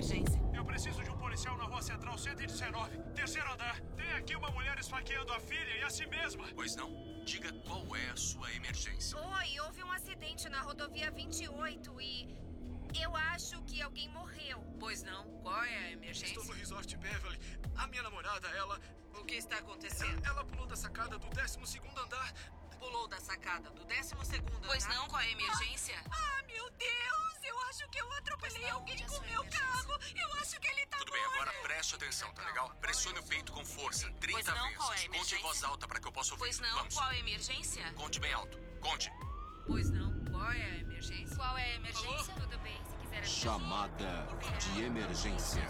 emergência? Eu preciso de um policial na rua Central 119, terceiro andar. Tem aqui uma mulher esfaqueando a filha e a si mesma. Pois não? Diga qual é a sua emergência. Oi, houve um acidente na rodovia 28 e eu acho que alguém morreu. Pois não, qual é a emergência? Estou no Resort Beverly. A minha namorada, ela... O que está acontecendo? Ela pulou da sacada do 12º andar. Pulou da sacada do 12º andar? Pois não, qual é a emergência? Meu Deus! Eu acho que eu atropelei alguém com o meu carro. Eu acho que ele tá Tudo bem, agora preste atenção, tá legal? Pressione o peito com força, 30 Pois não, vezes. qual é a Conte em emergência? voz alta para que eu possa ouvir. Pois não, Vamos. qual é a emergência? Conte bem alto. Conte. Pois não, qual é a emergência? Qual é a emergência? Tudo bem, se quiser... Chamada de emergência.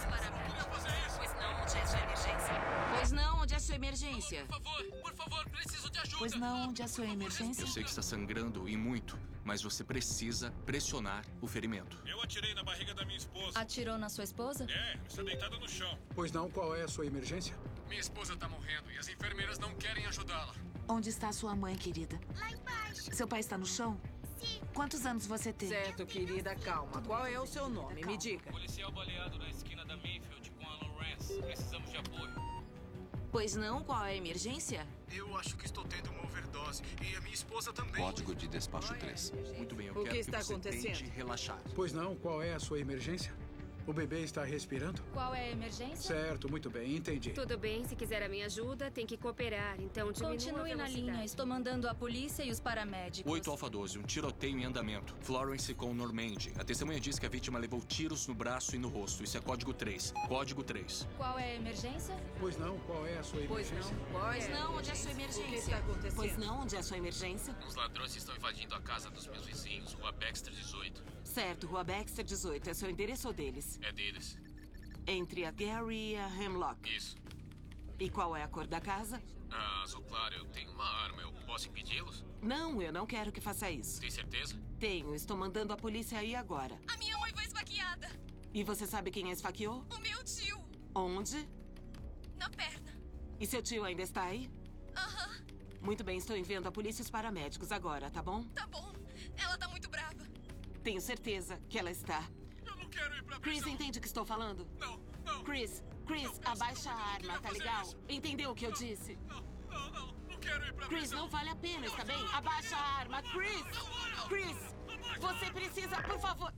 Pois não, onde é a sua emergência? Pois não, onde é a sua emergência? Por favor, preciso de ajuda. Pois não, onde é a sua emergência? Eu sei que está sangrando e muito, mas você precisa pressionar o ferimento. Eu atirei na barriga da minha esposa. Atirou na sua esposa? Está deitada no chão. Pois não, qual é a sua emergência? Minha esposa tá morrendo e as enfermeiras não querem ajudá-la. Onde está sua mãe, querida? Lá embaixo. Seu pai está no chão? Sim. Quantos anos você tem? Certo, querida, calma. Qual é o seu nome? Me diga. Policial baleado na esquina da Mayfield com a Lawrence. Precisamos de apoio. Pois não, qual é a emergência? Eu acho que estou tendo uma overdose. E a minha esposa também. Código de despacho 3. Muito bem, eu O quero que está você acontecendo? tente relaxar. Pois não, qual é a sua emergência? O bebê está respirando? Qual é a emergência? Certo, muito bem, entendi. Tudo bem, se quiser a minha ajuda, tem que cooperar. Então diminua Continue a na velocidade. linha. Estou mandando a polícia e os paramédicos. 8 Alfa 12, um tiroteio em andamento. Florence com Normandy. A testemunha diz que a vítima levou tiros no braço e no rosto. Isso é código 3. Código 3. Qual é a emergência? Pois não, qual é a sua Pois emergência? não. Qual Pois não, onde é a sua O que está emergência? acontecendo? Pois não, onde é a sua emergência? Os ladrões estão invadindo a casa dos meus vizinhos, Rua Baxter 18. Certo, Rua Baxter 18. É seu endereço ou deles? É deles. Entre a Gary e a Hemlock. Isso. E qual é a cor da casa? Azul claro, eu tenho uma arma. Eu posso impedi-los? Não, eu não quero que faça isso. Tem certeza? Tenho, estou mandando a polícia aí agora. A minha mãe foi esfaqueada. E você sabe quem a esfaqueou? O meu tio. Onde? Na perna. E seu tio ainda está aí? Aham, Muito bem, estou enviando a polícia e os paramédicos agora, tá bom? tá bom. Ela tá muito brava. Tenho certeza que ela está. Eu não quero ir pra Chris, prisão. entende o que estou falando? Não. Chris, Não, abaixa eu a não arma, queria tá fazer legal? isso. Entendeu o que eu disse? Não quero ir pra Chris, prisão. não vale a pena, está bem? Abaixa a arma, Chris! Chris, você precisa, por favor...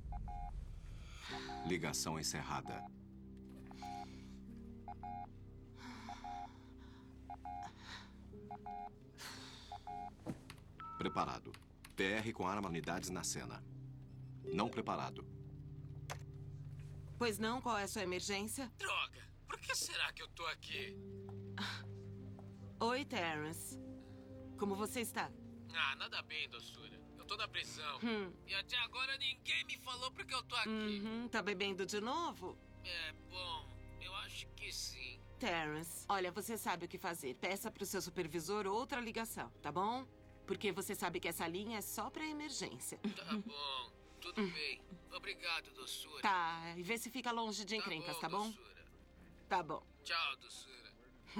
Ligação encerrada. Preparado. PR com arma unidades na cena. Não preparado. Pois não, qual é a sua emergência? Droga! Por que será que eu tô aqui? Oi, Terrence. Como você está? Nada bem, doçura. Eu tô na prisão. E até agora ninguém me falou porque eu tô aqui. Tá bebendo de novo? Bom, eu acho que sim. Terrence, olha, você sabe o que fazer. Peça pro seu supervisor outra ligação, tá bom? Porque você sabe que essa linha é só pra emergência. Tá bom, tudo bem. Obrigado, doçura. Tá, e vê se fica longe de encrencas, tá bom? Doçura. Tá bom. Tchau, doçura.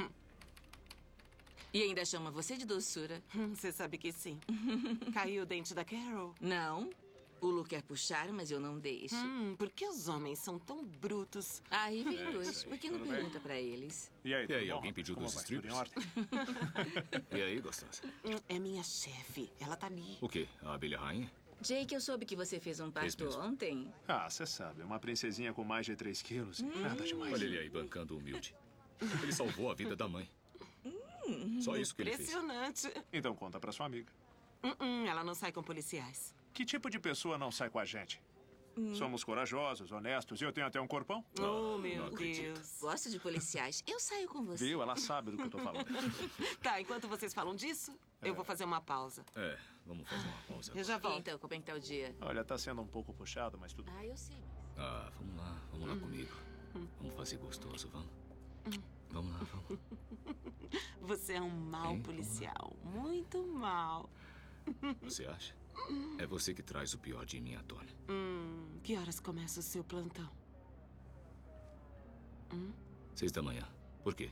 E ainda chama você de doçura? Você sabe que sim. Caiu o dente da Carol? Não. O Lu quer puxar, mas eu não deixo. Por que os homens são tão brutos? Aí vem dois. Por que não pergunta pra eles? E aí, alguém pediu dos strippers? E aí, gostosa? É minha chefe. Ela tá ali. O quê? A abelha rainha? Jake, eu soube que você fez um Fez parto mesmo. ontem. Você sabe, uma princesinha com mais de 3 quilos. Nada demais. Olha ele aí, bancando o humilde. Ele salvou a vida da mãe. Só isso que ele fez. Impressionante. Então conta pra sua amiga. Ela não sai com policiais. Que tipo de pessoa não sai com a gente? Somos corajosos, honestos e eu tenho até um corpão. Oh, meu Deus. Gosto de policiais. Eu saio com você. Viu? Ela sabe do que eu tô falando. Tá, enquanto vocês falam disso, eu vou fazer uma pausa. Vamos fazer uma pausa. Eu já volto. Então, como é que tá o dia? Olha, tá sendo um pouco puxado, mas tudo bem. Eu sei. Vamos lá comigo. Vamos fazer gostoso, vamos? Vamos lá, vamos. Você é um mau policial. Muito mau. Você acha? É você que traz o pior de mim à tona. Que horas começa o seu plantão? 6 da manhã. Por quê?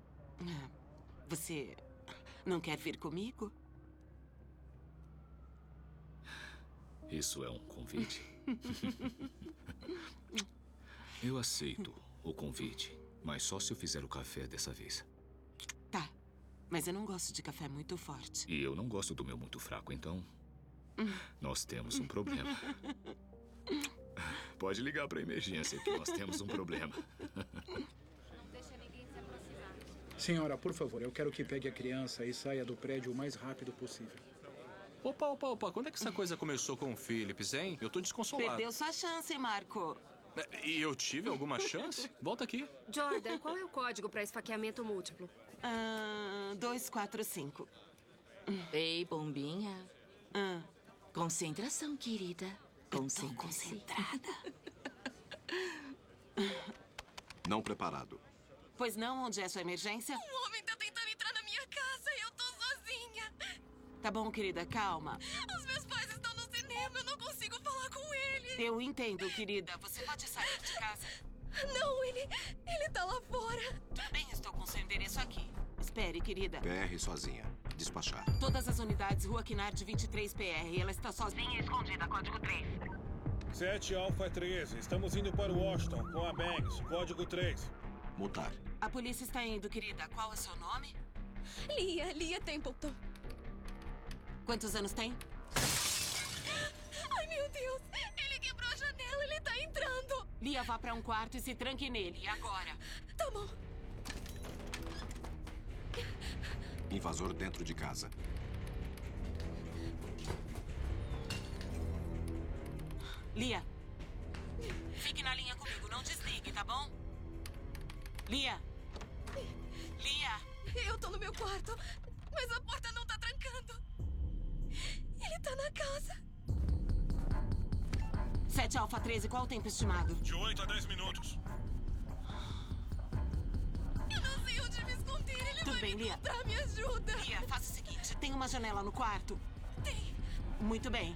Você não quer vir comigo? Isso é um convite? Eu aceito o convite, mas só se eu fizer o café dessa vez. Tá, mas eu não gosto de café muito forte. E eu não gosto do meu muito fraco, então... Nós temos um problema. Pode ligar para a emergência que nós temos um problema. Não deixa ninguém se aproximar. Senhora, por favor, eu quero que pegue a criança e saia do prédio o mais rápido possível. Opa. Quando é que essa coisa começou com o Phillips, hein? Eu tô desconsolado. Perdeu sua chance, Marco. E eu tive alguma chance? Volta aqui. Jordan, qual é o código para esfaqueamento múltiplo? 245. Ei, bombinha. Concentração, querida. Concentrada. Não preparado. Pois não, onde é sua emergência? Um homem tá tentando entrar na minha casa e eu tô sozinha. Tá bom, querida, calma. Os meus pais estão no cinema, eu não consigo falar com eles. Eu entendo, querida. Você pode sair de casa? Não, ele tá lá fora. Tudo bem, estou com seu endereço aqui. Espere, querida. PR sozinha. Despachar. Todas as unidades, Rua Kinard 23 PR. Ela está sozinha e escondida, código 3. 7 Alpha 13. Estamos indo para Washington com a Banks. Código 3. Mutar. A polícia está indo, querida. Qual é seu nome? Lia Templeton. Quantos anos tem? Ai, meu Deus. Ele quebrou a janela, ele tá entrando. Lia, vá para um quarto e se tranque nele. Agora. Tá bom. Invasor dentro de casa. Lia, fique na linha comigo. Não desligue, tá bom? Lia. Eu tô no meu quarto, mas a porta não tá trancando. Ele tá na casa. 7 Alpha 13, qual o tempo estimado? De 8 a 10 minutos. Eu não sei onde me esconder. Ele Tudo vai bem, me Lia. encontrar. Me ajuda. Lia, faça o seguinte. Tem uma janela no quarto? Tem. Muito bem.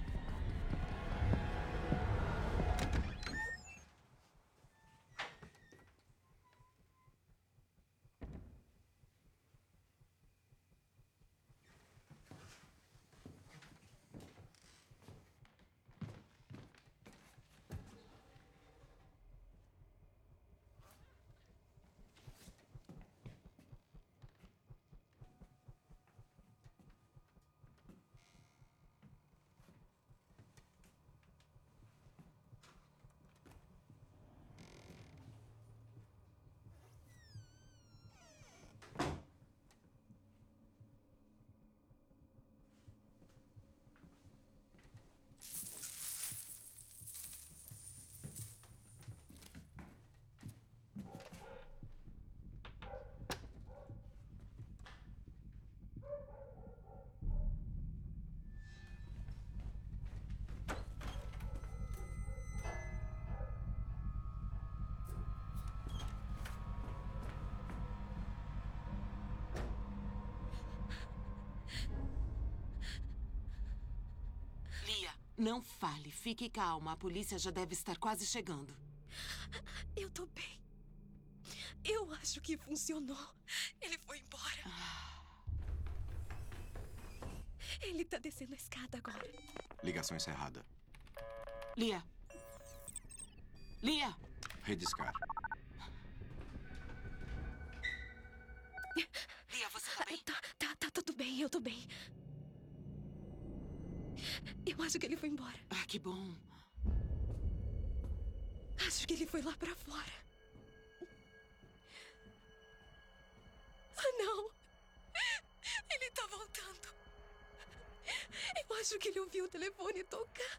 Não fale, fique calma. A polícia já deve estar quase chegando. Eu tô bem. Eu acho que funcionou. Ele foi embora. Ele tá descendo a escada agora. Ligação encerrada. Lia. Rediscar. Lia, você tá bem? Tá tudo bem, eu tô bem. Eu acho que ele foi embora. Ah, que bom. Acho que ele foi lá pra fora. Ah, não. Ele tá voltando. Eu acho que ele ouviu o telefone tocar.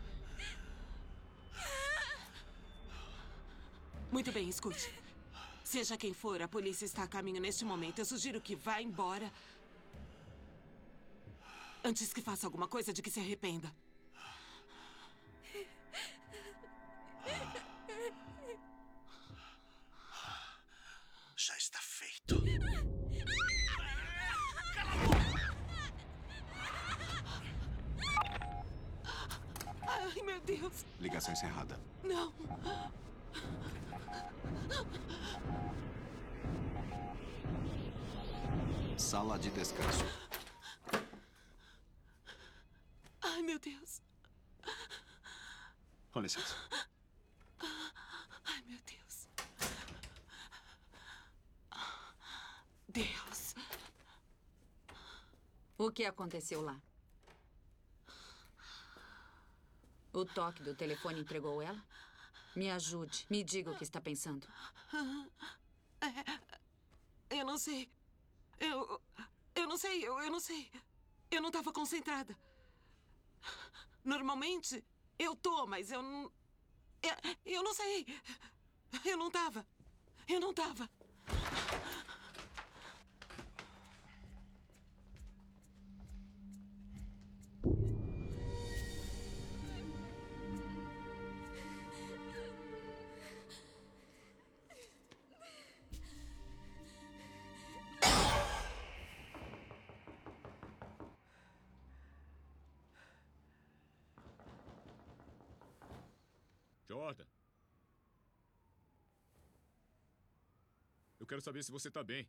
Muito bem, escute. Seja quem for, a polícia está a caminho neste momento. Eu sugiro que vá embora antes que faça alguma coisa de que se arrependa. Já está feito. Ai, meu Deus. Ligação encerrada. Não. Sala de descanso. Ai, meu Deus. Com licença. Ai, meu Deus. Deus. O que aconteceu lá? O toque do telefone entregou ela? Me ajude. Me diga o que está pensando. Eu não sei. Eu não sei. Eu não sei. Eu não estava concentrada. Normalmente, eu tô, mas eu não... Eu não sei. Eu não estava. Eu não estava. Jordan. Eu quero saber se você tá bem.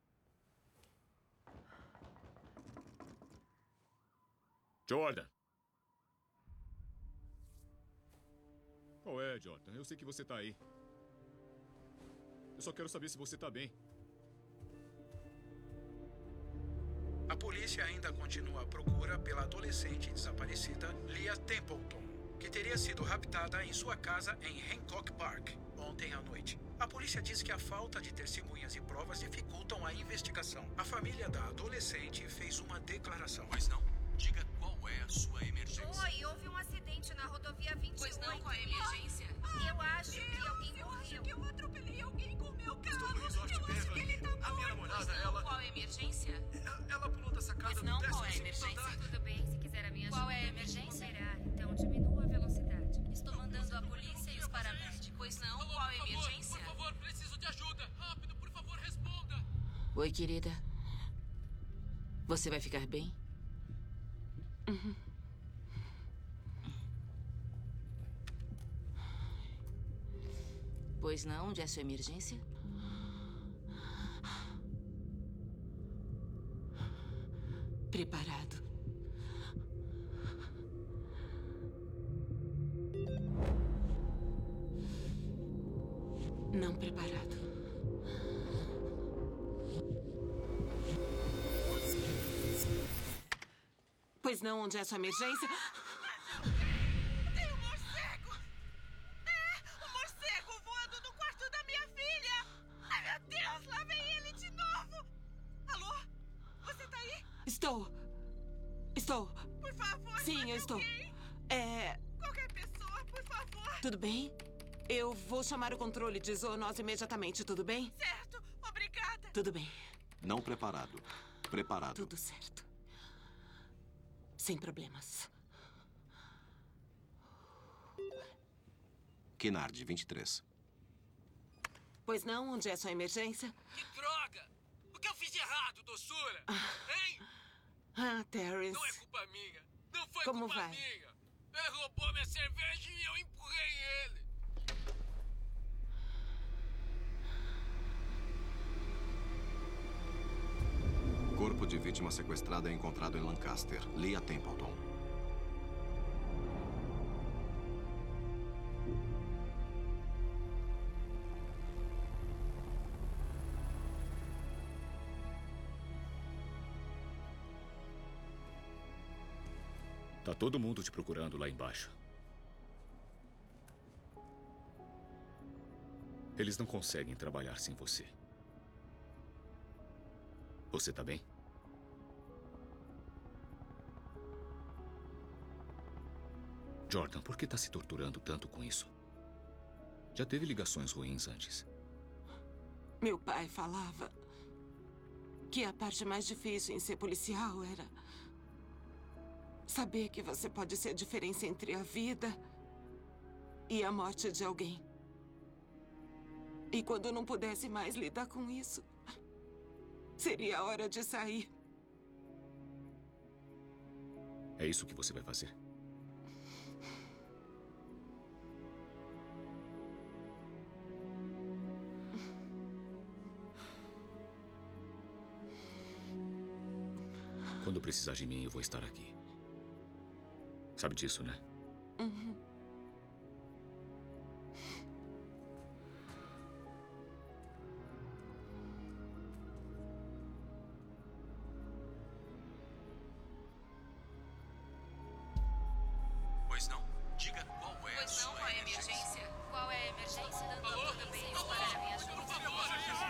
Jordan. Qual é, Jordan? Eu sei que você tá aí. Eu só quero saber se você tá bem. A polícia ainda continua a procura pela adolescente desaparecida Leah Templeton, que teria sido raptada em sua casa em Hancock Park ontem à noite. A polícia diz que a falta de testemunhas e provas dificultam a investigação. A família da adolescente fez uma declaração. Pois não? Diga qual é a sua emergência. Oi, houve um acidente na rodovia 28. Pois não, qual é a emergência? Eu acho que alguém morreu. Acho que eu atropelei alguém com o meu carro. Estou no resort Eu acho que ele tá morto. A minha namorada, Não, qual é a emergência? ela pulou da sacada Pois não, do qual é a 15º emergência? andar. Tudo bem, se quiser a minha ajuda. Qual é a emergência? Cooperar, então diminua a velocidade. Estou mandando a polícia e os paramédicos. Pois não, Alô, qual é a por favor, emergência? Por favor, preciso de ajuda. Rápido, por favor, responda. Oi, querida. Você vai ficar bem? Pois não, onde é a sua emergência? Preparado. Não preparado. Pois não, onde é a sua emergência? Tem um morcego! Um morcego voando no quarto da minha filha! Ai, meu Deus, lá vem ele de novo! Alô? Você tá aí? Estou. Por favor, Sim, chame eu estou. alguém. Qualquer pessoa, por favor. Tudo bem? Eu vou chamar o controle de zoonose imediatamente, tudo bem? Certo, obrigada. Tudo bem. Não preparado. Preparado. Tudo certo. Sem problemas. Kennard, 23. Pois não, onde é a sua emergência? Que droga! O que eu fiz de errado, doçura? Hein? Terrence. Não é culpa minha. Não foi Como culpa vai? minha. Ele roubou minha cerveja e eu empurrei ele. Corpo de vítima sequestrada é encontrado em Lancaster. Leah Templeton. Tá todo mundo te procurando lá embaixo. Eles não conseguem trabalhar sem você. Você tá bem? Jordan, por que tá se torturando tanto com isso? Já teve ligações ruins antes. Meu pai falava que a parte mais difícil em ser policial era saber que você pode ser a diferença entre a vida e a morte de alguém. E quando eu não pudesse mais lidar com isso, seria a hora de sair. É isso que você vai fazer? Quando precisar de mim, eu vou estar aqui. Sabe disso, né? Uhum. Pois não? Diga qual é a Pois não, sua qual é a emergência? Qual é a emergência? Dando Alô? a polícia e os paramédicos. Por favor.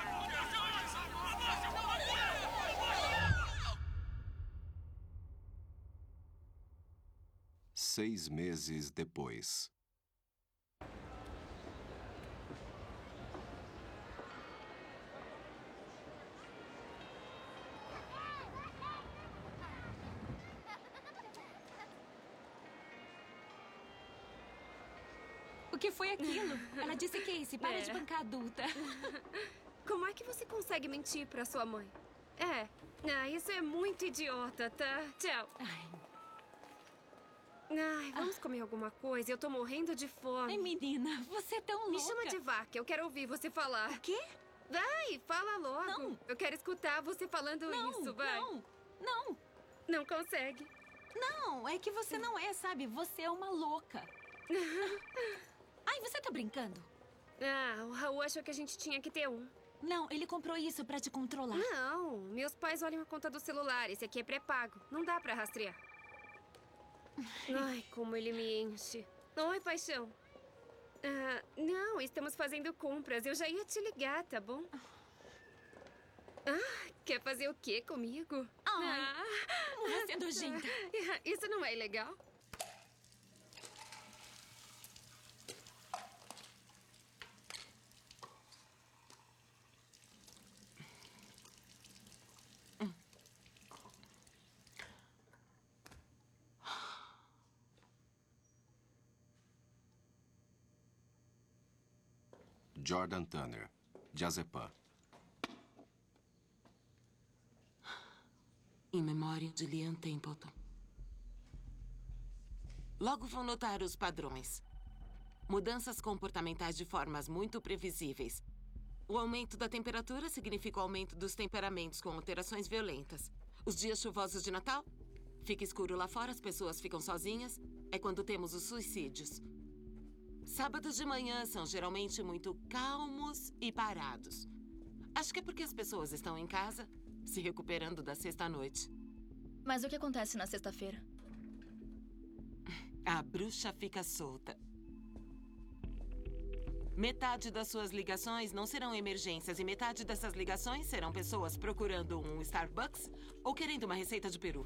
6 meses depois. O que foi aquilo? Ela disse Casey, para de bancar adulta. Como é que você consegue mentir pra sua mãe? Isso é muito idiota, tá? Tchau. Ai, vamos comer alguma coisa? Eu tô morrendo de fome. Ai, menina, você é tão louca. Me chama de vaca, eu quero ouvir você falar. O quê? Vai, fala logo. Não. Eu quero escutar você falando isso, vai. Não. Não consegue. Não, é que você não é, sabe? Você é uma louca. Ai, você tá brincando? O Raul achou que a gente tinha que ter um. Não, ele comprou isso pra te controlar. Não, meus pais olham a conta do celular. Esse aqui é pré-pago. Não dá pra rastrear. Ai, como ele me enche. Oi, paixão. Não, estamos fazendo compras. Eu já ia te ligar, tá bom? Quer fazer o quê comigo? Você é nojenta. Isso não é legal? Jordan Tanner, Diazepam. Em memória de Liam Templeton. Logo vão notar os padrões. Mudanças comportamentais de formas muito previsíveis. O aumento da temperatura significa o aumento dos temperamentos com alterações violentas. Os dias chuvosos de Natal? Fica escuro lá fora, as pessoas ficam sozinhas. É quando temos os suicídios. Sábados de manhã são geralmente muito calmos e parados. Acho que é porque as pessoas estão em casa, se recuperando da sexta-noite. Mas o que acontece na sexta-feira? A bruxa fica solta. Metade das suas ligações não serão emergências e metade dessas ligações serão pessoas procurando um Starbucks ou querendo uma receita de peru.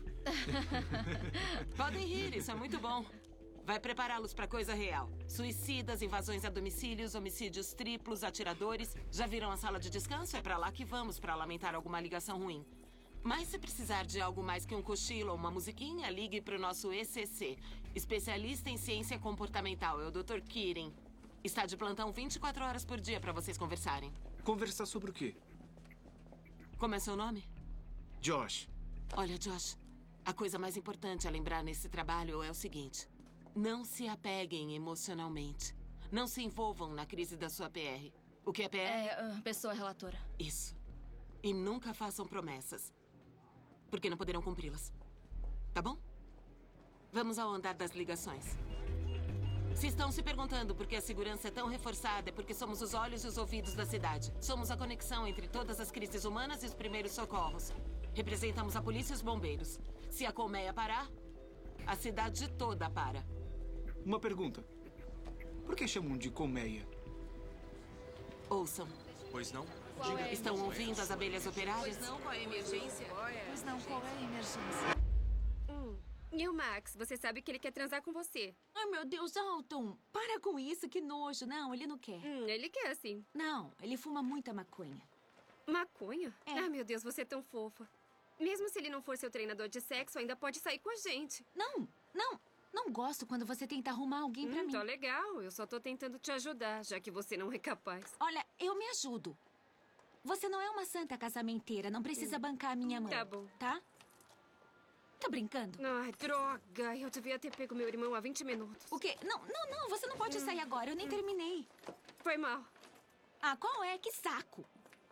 Podem rir, isso é muito bom. Vai prepará-los para coisa real. Suicidas, invasões a domicílios, homicídios triplos, atiradores. Já viram a sala de descanso? É para lá que vamos para lamentar alguma ligação ruim. Mas se precisar de algo mais que um cochilo ou uma musiquinha, ligue para o nosso ECC. Especialista em ciência comportamental, é o Dr. Keating. Está de plantão 24 horas por dia para vocês conversarem. Conversar sobre o quê? Como é seu nome? Josh. Olha, Josh, a coisa mais importante a lembrar nesse trabalho é o seguinte. Não se apeguem emocionalmente. Não se envolvam na crise da sua PR. O que é PR? Pessoa relatora. Isso. E nunca façam promessas. Porque não poderão cumpri-las. Tá bom? Vamos ao andar das ligações. Se estão se perguntando por que a segurança é tão reforçada, é porque somos os olhos e os ouvidos da cidade. Somos a conexão entre todas as crises humanas e os primeiros socorros. Representamos a polícia e os bombeiros. Se a colmeia parar, a cidade toda para. Uma pergunta. Por que chamam de colmeia? Ouçam. Pois não? Estão ouvindo as abelhas operárias? Pois não, qual é a emergência? Pois não, qual é a emergência? E o Max, você sabe que ele quer transar com você. Ai, meu Deus, Alton, para com isso, que nojo. Não, ele não quer. Ele quer, sim. Não, ele fuma muita maconha. Maconha? Ah, meu Deus, você é tão fofa. Mesmo se ele não for seu treinador de sexo, ainda pode sair com a gente. Não gosto quando você tenta arrumar alguém pra mim. Tá legal. Eu só tô tentando te ajudar, já que você não é capaz. Olha, eu me ajudo. Você não é uma santa casamenteira. Não precisa bancar a minha mão. Tá bom. Tá? Tá brincando? Ai, droga. Eu devia ter pego meu irmão há 20 minutos. O quê? Não. Você não pode sair agora. Eu nem terminei. Foi mal. Ah, qual é? Que saco.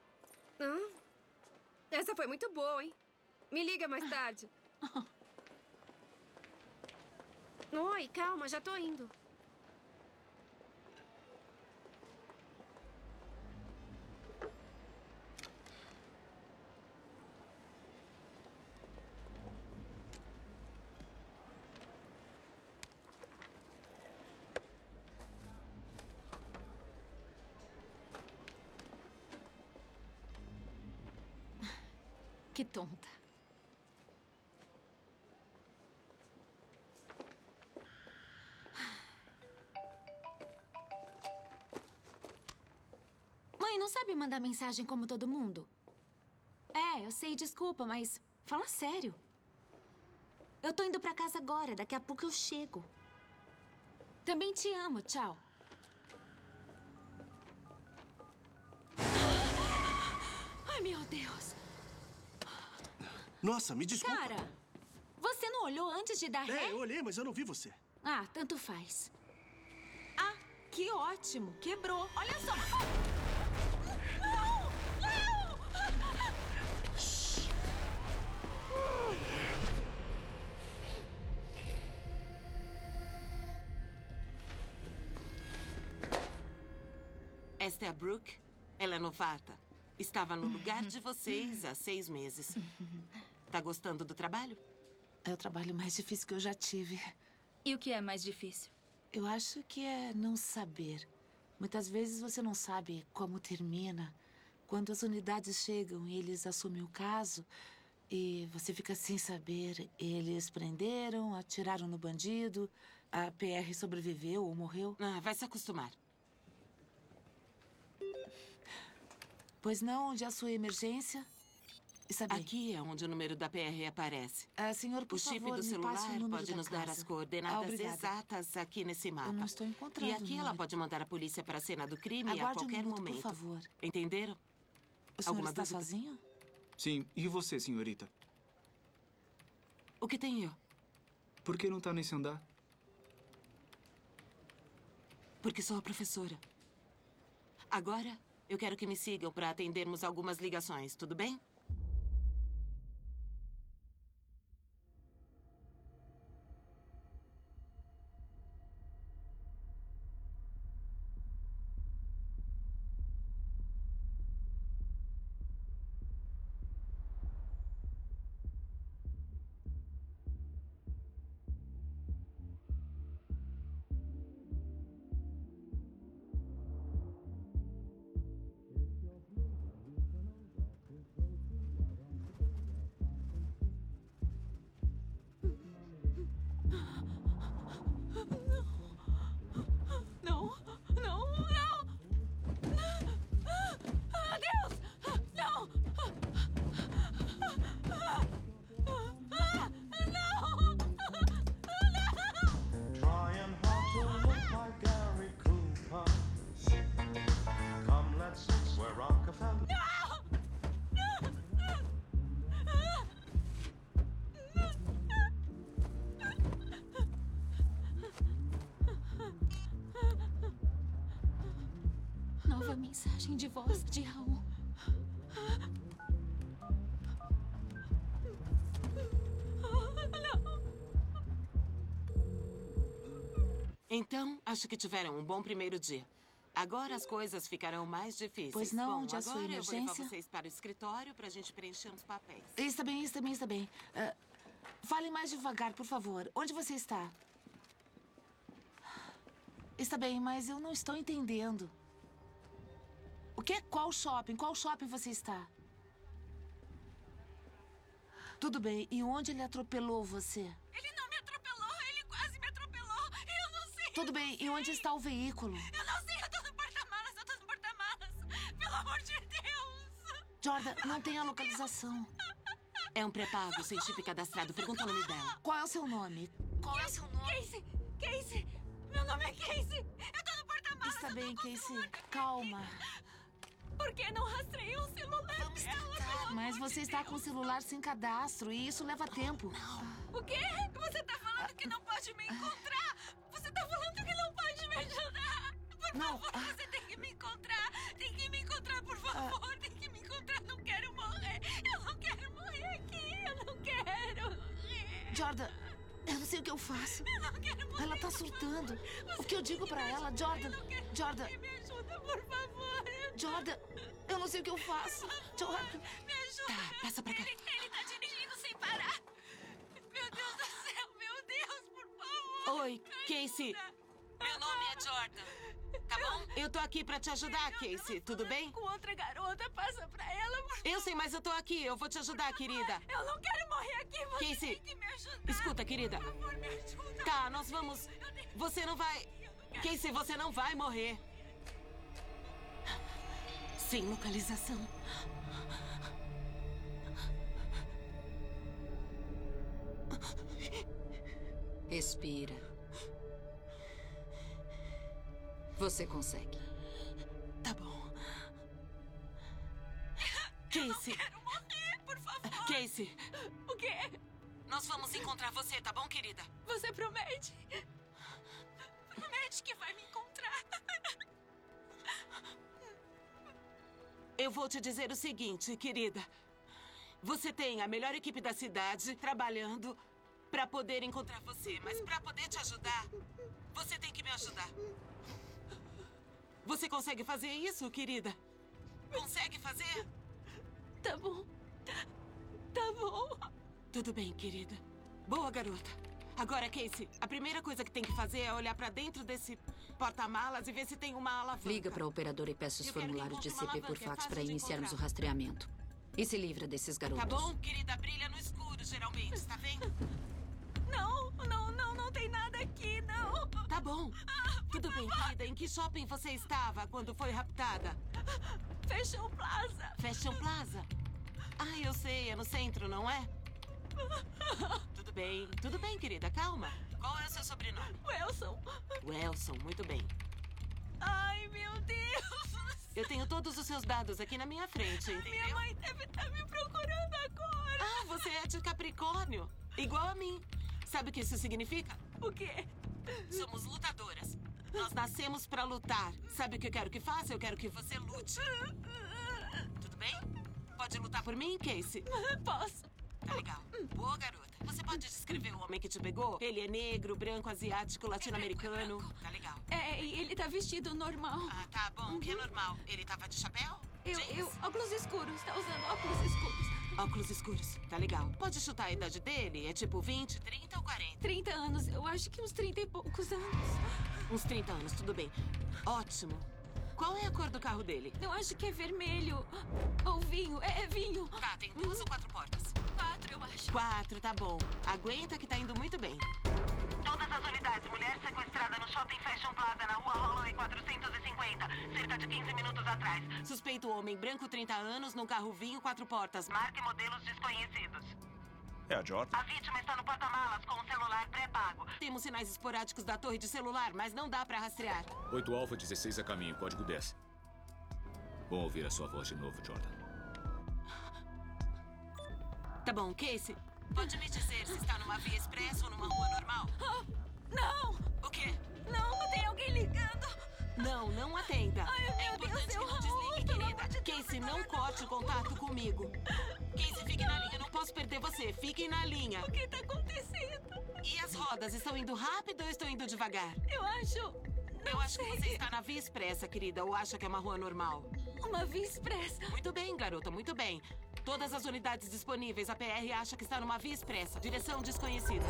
Essa foi muito boa, hein? Me liga mais tarde. Oi, calma, já tô indo. Que tonta. Mãe, não sabe mandar mensagem como todo mundo? É, eu sei, desculpa, mas fala sério. Eu tô indo pra casa agora, daqui a pouco eu chego. Também te amo, tchau. Ai, meu Deus. Nossa, me desculpa. Cara, você não olhou antes de dar ré? Eu olhei, mas eu não vi você. Ah, tanto faz. Ah, que ótimo. Quebrou. Olha só. Não! Esta é a Brooke. Ela é novata. Estava no lugar de vocês há 6 meses. Tá gostando do trabalho? É o trabalho mais difícil que eu já tive. E o que é mais difícil? Eu acho que é não saber. Muitas vezes você não sabe como termina. Quando as unidades chegam e eles assumem o caso, e você fica sem saber. Eles prenderam, atiraram no bandido, a PR sobreviveu ou morreu. Ah, vai se acostumar. Pois não, onde é a sua emergência? Está bem. Aqui é onde o número da PR aparece. Senhor, por o chip favor, do me celular passe o número pode da nos dar casa. as coordenadas Obrigada. exatas aqui nesse mapa. Eu não estou encontrando E aqui o ela número. pode mandar a polícia para a cena do crime a Aguarde qualquer um minuto, momento. por favor. Entenderam? O senhor Alguma está dúvida? sozinho? Sim, e você, senhorita? O que tem eu? Por que não tá nesse andar? Porque sou a professora. Agora, eu quero que me sigam para atendermos algumas ligações, tudo bem? Não! Ah, Deus! Não! Trying hard to look like Gary Cooper. Come, let's swear Rockefeller. Nova mensagem de voz de Raul. Então, acho que tiveram um bom primeiro dia. Agora as coisas ficarão mais difíceis. Pois não, Bom, onde é a sua agora eu vou levar emergência? vocês para o escritório para a gente preencher uns papéis. Está bem. Fale mais devagar, por favor. Onde você está? Está bem, mas eu não estou entendendo. O que? Qual shopping? Qual shopping você está? Tudo bem. E onde ele atropelou você? Ele não me atropelou, ele quase me atropelou. Eu não sei. Tudo bem. E onde está o veículo? Eu não sei, eu tô no porta-malas. Pelo amor de Deus. Jordan, não tem a localização. É um pré-pago sem chip cadastrado. Pergunta o nome dela. Qual é o seu nome? Qual é o seu nome? Casey! Casey! Meu nome é Casey! Eu tô no porta-malas! Está bem, Casey. Calma. Por que não rastreia o celular dela? Mas você está com o celular sem cadastro e isso leva tempo. O quê? Você tá falando que não pode me encontrar? Você tá falando que não pode me ajudar? Por favor, você tem que me encontrar. Tem que me encontrar, por favor. Tem que me encontrar. Não quero morrer. Eu não quero morrer aqui. Eu não quero. Jordan, eu não sei o que eu faço. Eu não quero morrer. Ela tá surtando. O que eu digo pra ela, Jordan? Jordan. Me ajuda, por favor. Jordan, eu não sei o que eu faço. Jordan. Me ajuda. Tá, passa pra cá. Ele tá dirigindo sem parar. Meu Deus do céu, meu Deus, por favor. Oi, Casey. Meu nome é Jordan. Tá bom? Eu tô aqui pra te ajudar, Casey. Tudo bem? Com outra garota, passa pra ela, por favor. Eu sei, mas eu tô aqui. Eu vou te ajudar, querida. Eu não quero morrer aqui. Você Casey, tem que me ajudar. Escuta, querida. Por favor, me ajuda. Tá, nós vamos... Você não vai... Casey, você não vai morrer. Sem localização. Respira. Você consegue. Tá bom. Casey. Eu não quero morrer, por favor. Casey. O quê? Nós vamos encontrar você, tá bom, querida? Você promete? Promete que vai me encontrar. Eu vou te dizer o seguinte, querida. Você tem a melhor equipe da cidade trabalhando pra poder encontrar você. Mas pra poder te ajudar, você tem que me ajudar. Você consegue fazer isso, querida? Consegue fazer? Tá bom. Tá bom. Tudo bem, querida. Boa, garota. Agora, Casey, a primeira coisa que tem que fazer é olhar pra dentro desse porta-malas e ver se tem uma alavanca. Liga pra operadora e peça os formulários de CP por fax pra iniciarmos o encontrar. rastreamento. E se livra desses garotos. Tá bom, querida? Brilha no escuro, geralmente, tá vendo? Não tem nada aqui, não. Tá bom. Tudo bem, querida. Em que shopping você estava quando foi raptada? Fashion Plaza. Fashion Plaza? Ah, eu sei. É no centro, não é? Tudo bem, querida. Calma. Qual é o seu sobrenome? Wilson. Wilson, muito bem. Ai, meu Deus. Eu tenho todos os seus dados aqui na minha frente, entendeu? Minha mãe deve estar me procurando agora. Ah, você é de Capricórnio. Igual a mim. Sabe o que isso significa? O quê? Somos lutadoras. Nós nascemos pra lutar. Sabe o que eu quero que faça? Eu quero que você lute. Tudo bem? Pode lutar por mim, Casey? Posso. Tá legal. Boa, garota. Você pode descrever o homem que te pegou? Ele é negro, branco, asiático, latino-americano. Tá legal. E ele tá vestido normal. Ah, tá bom. O que é normal? Ele tava de chapéu? Óculos escuros. Tá usando óculos escuros. Óculos escuros. Tá legal. Pode chutar a idade dele? É tipo 20, 30 ou 40? 30 anos. Eu acho que uns 30 e poucos anos. Uns 30 anos, tudo bem. Ótimo. Qual é a cor do carro dele? Eu acho que é vermelho. Ou vinho. É vinho. Tá, tem 2 ou 4 portas? 4, eu acho. 4, tá bom. Aguenta que tá indo muito bem. Todas as unidades. Mulher sequestrada no Shopping Fashion Plaza, na Rua Holloway 450. Cerca de 15 minutos atrás. Suspeito homem branco, 30 anos, num carro vinho, 4 portas. Marca e modelos desconhecidos. É a Jordan? A vítima está no porta-malas com o celular pré-pago. Temos sinais esporádicos da torre de celular, mas não dá pra rastrear. 8 Alfa 16 a caminho, código 10. Bom ouvir a sua voz de novo, Jordan. Tá bom, Casey. Pode me dizer se está numa via expressa ou numa rua normal? Não! O quê? Não, tem alguém ligando. Não atenda. Ai, é importante que não desligue, querida. Casey, não corte o contato comigo. Casey, fique na linha. Não posso perder você. Fiquem na linha. O que tá acontecendo? E as rodas? Estão indo rápido ou estão indo devagar? Eu acho que você está na via expressa, querida. Ou acha que é uma rua normal? Uma via expressa. Muito bem, garota. Muito bem. Todas as unidades disponíveis. A PR acha que está numa via expressa. Direção desconhecida.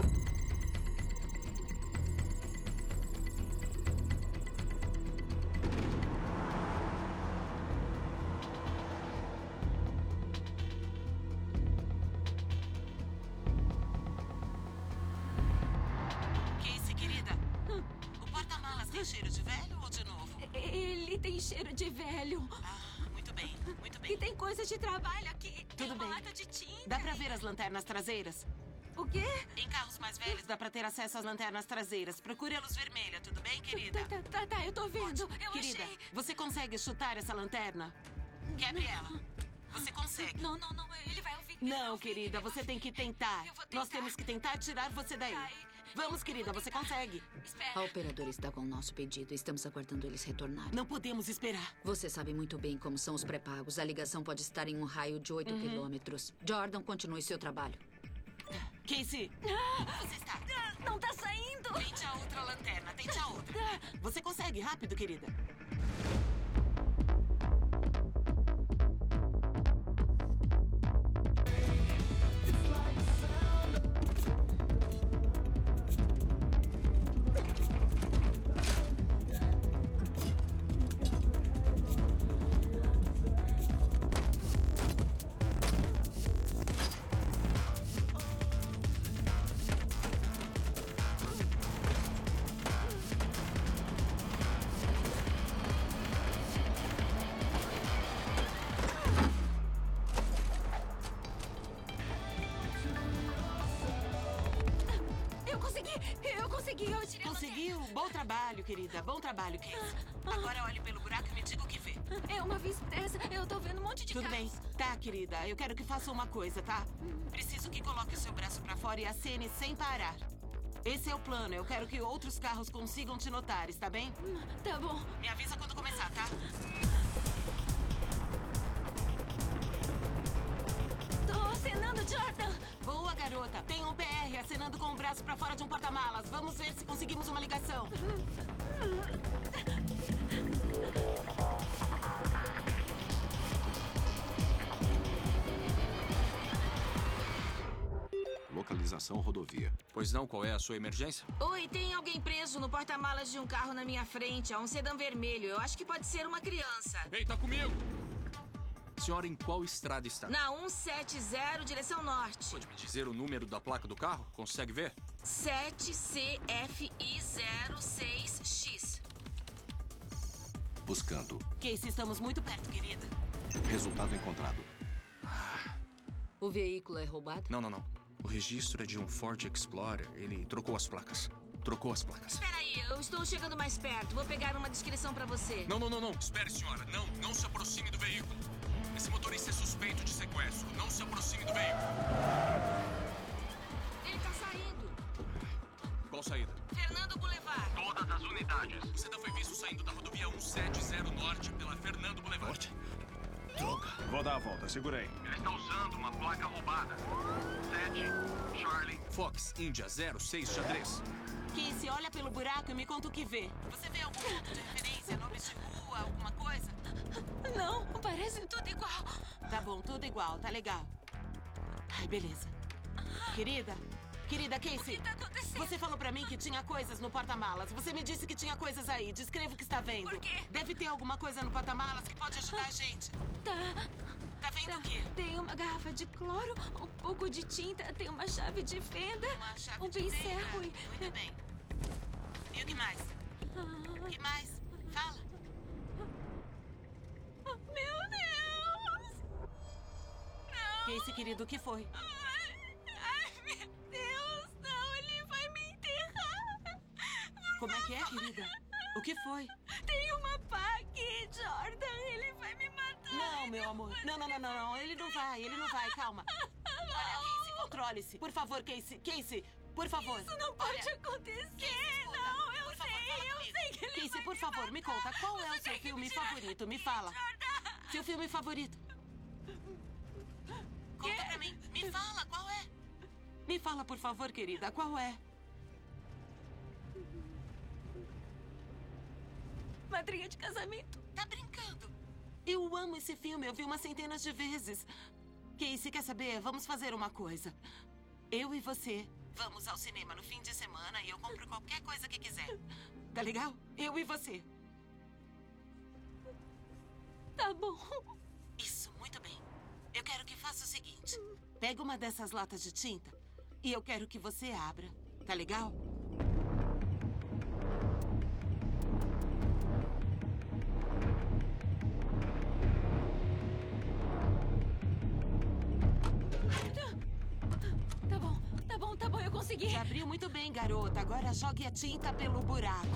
Casey, querida. O porta-malas tem cheiro de velho ou de novo? Ele tem cheiro de velho. Ah, muito bem. Muito bem. E tem coisa de trabalho aqui. Tudo tem uma bem. lata de tinta. Dá pra ver as lanternas traseiras? O quê? Em carros mais velhos dá pra ter acesso às lanternas traseiras. Procure a luz vermelha, tudo bem, querida? Tá, eu tô vendo. Eu Querida, achei. você consegue chutar essa lanterna? Quebre ela. Você consegue. Não, ele vai ouvir. Não, querida, você tem que tentar. Nós temos que tentar tirar você daí. Vamos, querida, você consegue. A operadora está com o nosso pedido. Estamos aguardando eles retornarem. Não podemos esperar. Você sabe muito bem como são os pré-pagos. A ligação pode estar em um raio de 8 quilômetros. Jordan, continue seu trabalho. Casey, você está? Não tá saindo. Tente a outra lanterna, tente a outra. Você consegue, rápido, querida. Eu consegui. Eu tirei. Conseguiu? Bom trabalho, querida. Bom trabalho, Casey. Agora olhe pelo buraco e me diga o que vê. É uma vista dessa. Eu tô vendo um monte de Tudo carros. bem. Tá, querida. Eu quero que faça uma coisa, tá? Preciso que coloque o seu braço pra fora e acene sem parar. Esse é o plano. Eu quero que outros carros consigam te notar, está bem? Tá bom. Me avisa quando começar, tá? Tô acenando, Jordan. Boa, garota. Tem um PR acenando com o braço pra fora de um porta-malas. Vamos ver se conseguimos uma ligação. Localização rodovia. Pois não, qual é a sua emergência? Oi, tem alguém preso no porta-malas de um carro na minha frente. Há um sedã vermelho. Eu acho que pode ser uma criança. Ei, tá comigo! Senhora, em qual estrada está? Na 170, direção norte. Pode me dizer o número da placa do carro? Consegue ver? 7CFI06X. Buscando. Casey, estamos muito perto, querida. Resultado encontrado. O veículo é roubado? Não. O registro é de um Ford Explorer. Ele trocou as placas. Espera aí, eu estou chegando mais perto. Vou pegar uma descrição pra você. Não. Espere, senhora. Não se aproxime do veículo. Esse motorista é suspeito de sequestro. Não se aproxime do veículo. Ele tá saindo. Qual saída? Fernando Boulevard. Todas as unidades. O sedã foi visto saindo da rodovia 170 Norte pela Fernando Boulevard. Droga. Vou dar a volta, segurei. Ele está usando uma placa roubada. 7, Charlie. Fox, Índia 06 xadrez. Casey, olha pelo buraco e me conta o que vê. Você vê algum ponto de referência, nomes de rua, alguma coisa? Não, parece tudo igual. Tá bom, tudo igual, tá legal. Ai, beleza. Querida, Casey. O que tá acontecendo? Você falou pra mim que tinha coisas no porta-malas. Você me disse que tinha coisas aí. Descreva o que está vendo. Por quê? Deve ter alguma coisa no porta-malas que pode ajudar a gente. Tá vendo o quê? Tem uma garrafa de cloro, um pouco de tinta, tem uma chave de fenda, um pincel e... Muito bem. E o que mais? O que mais? Fala. Meu Deus! Não! Casey, querido, o que foi? Ai, meu Deus! Não, ele vai me enterrar! Como é que é, querida? O que foi? Tem uma pá aqui, Jordan! Ele vai me matar! Não, meu amor. Não. Ele não vai. Calma. Olha, Casey, controle-se. Por favor, Casey. Casey, por favor. Isso não pode acontecer! Casey, não, eu sei que ele Casey, por favor, me conta. Qual é o seu filme favorito? Me fala. Seu filme favorito. Conta pra mim. Me fala, qual é? Me fala, por favor, querida. Qual é? Madrinha de casamento. Tá brincando? Eu amo esse filme. Eu vi umas centenas de vezes. Casey, quer saber? Vamos fazer uma coisa. Eu e você vamos ao cinema no fim de semana e eu compro qualquer coisa que quiser. Tá legal? Eu e você. Tá bom. Isso, muito bem. Eu quero que faça o seguinte. Pega uma dessas latas de tinta e eu quero que você abra. Tá legal? consegui. Já abriu muito bem, garota. Agora jogue a tinta pelo buraco.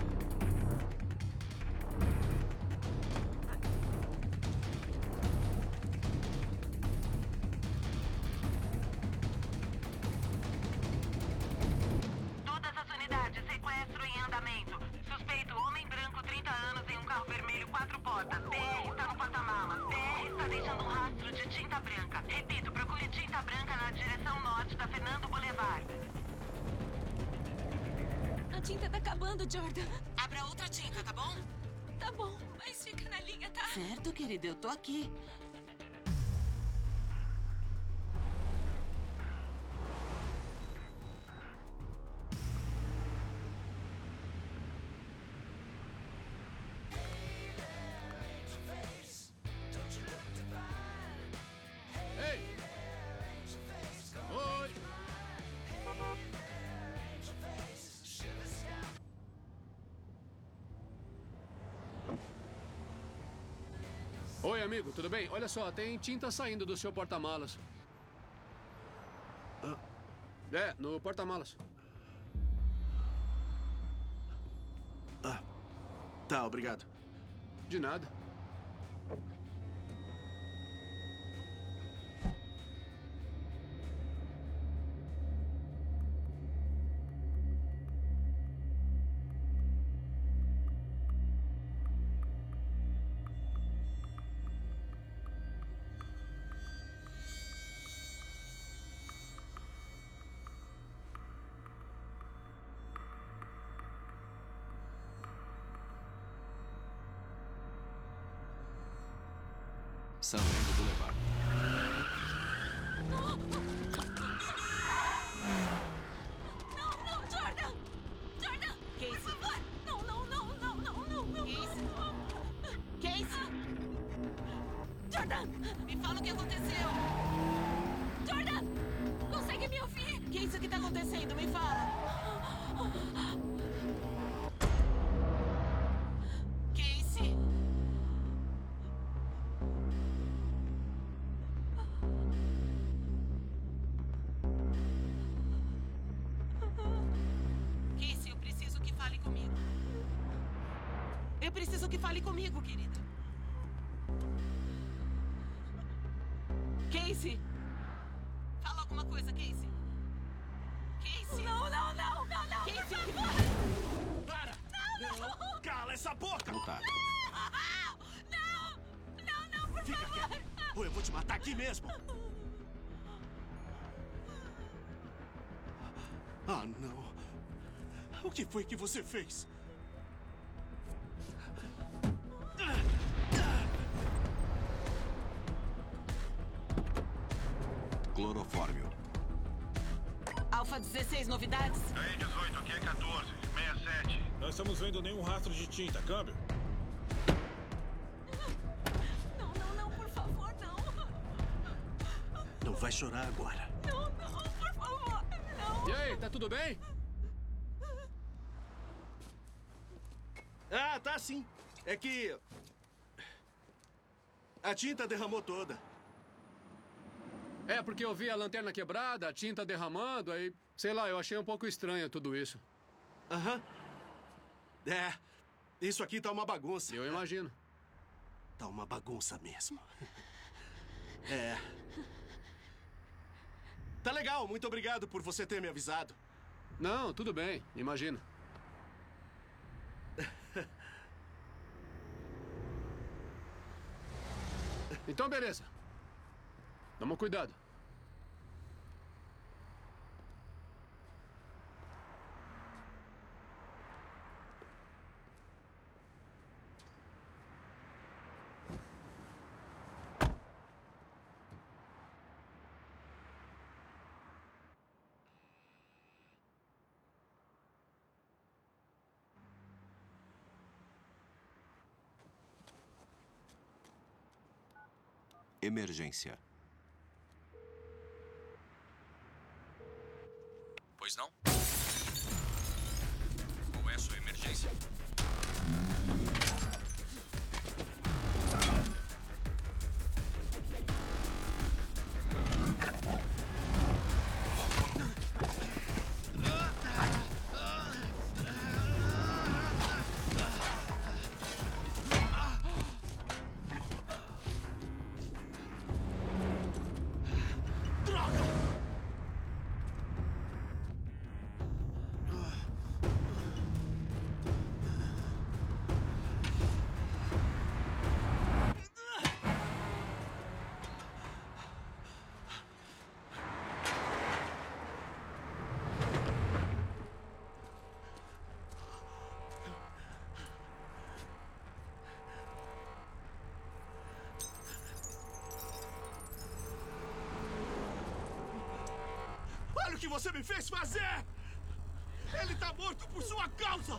Todas as unidades, sequestro em andamento. Suspeito, homem branco, 30 anos, em um carro vermelho, 4 portas. BR está no porta-malas. BR está deixando um rastro de tinta branca. Repito, procure tinta branca na direção norte da Fernando Boulevard. A tinta tá acabando, Jordan. Abra outra tinta, tá bom? Tá bom, mas fica na linha, tá? Certo, querida. Eu tô aqui. Ei! Oi! Oi, amigo, tudo bem? Olha só, tem tinta saindo do seu porta-malas. É, no porta-malas. Tá, obrigado. De nada. Sunland Boulevard. Não, Jordan! Jordan! Casey. Por favor! Não. Casey! Jordan! Me fala o que aconteceu. Jordan! Consegue me ouvir? Casey, o que tá acontecendo? Me fala. Casey! Casey, eu preciso que fale comigo. Eu preciso que fale comigo, querida. Casey! Fala alguma coisa, Casey. Casey! Não. Casey! Para! Não! Cala essa boca! Não tá. Não, por Fica favor! quieto! Ou eu vou te matar aqui mesmo! Ah, não! O que foi que você fez? Clorofórmio. Alfa 16, novidades? Aí, 18, aqui é 14, 67. Não estamos vendo nenhum rastro de tinta. Câmbio. Não, por favor, não. Não vai chorar agora. Não, por favor, não. E aí, tá tudo bem? Ah, tá sim. É que... a tinta derramou toda. É, porque eu vi a lanterna quebrada, a tinta derramando, aí... sei lá, eu achei um pouco estranho tudo isso. Aham. É, isso aqui tá uma bagunça. Eu imagino. Tá uma bagunça mesmo. É. Tá legal, muito obrigado por você ter me avisado. Não, tudo bem, imagino. Então, beleza. Toma cuidado. Emergência. Pois não? Qual é a sua emergência? que você me fez fazer! Ele tá morto por sua causa!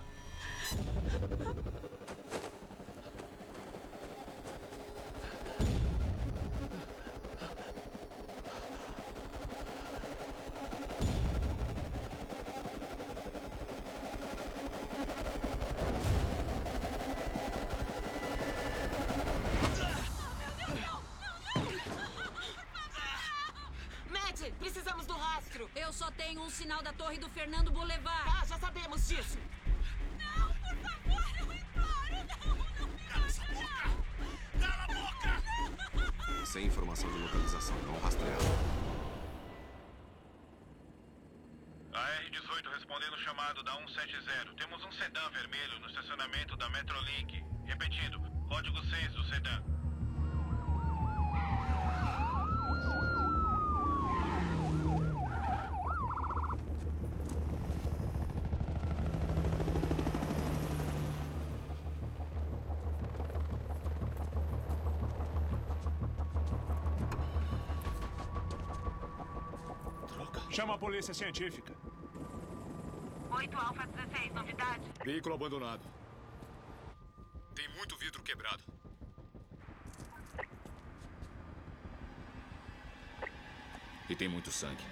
Precisamos do rastro. Eu só tenho um sinal da torre do Fernando Boulevard. Ah, já sabemos disso. Não, por favor, não imploro. Não me Cala essa boca! Cala a boca! Sem informação de localização, não rastreado. A R-18 respondendo o chamado da 170. Temos um sedã vermelho no estacionamento da Metrolink. Repetindo, código 6 do sedã. Chama a polícia científica. 8 Alfa 16, novidade? Veículo abandonado. Tem muito vidro quebrado. E tem muito sangue.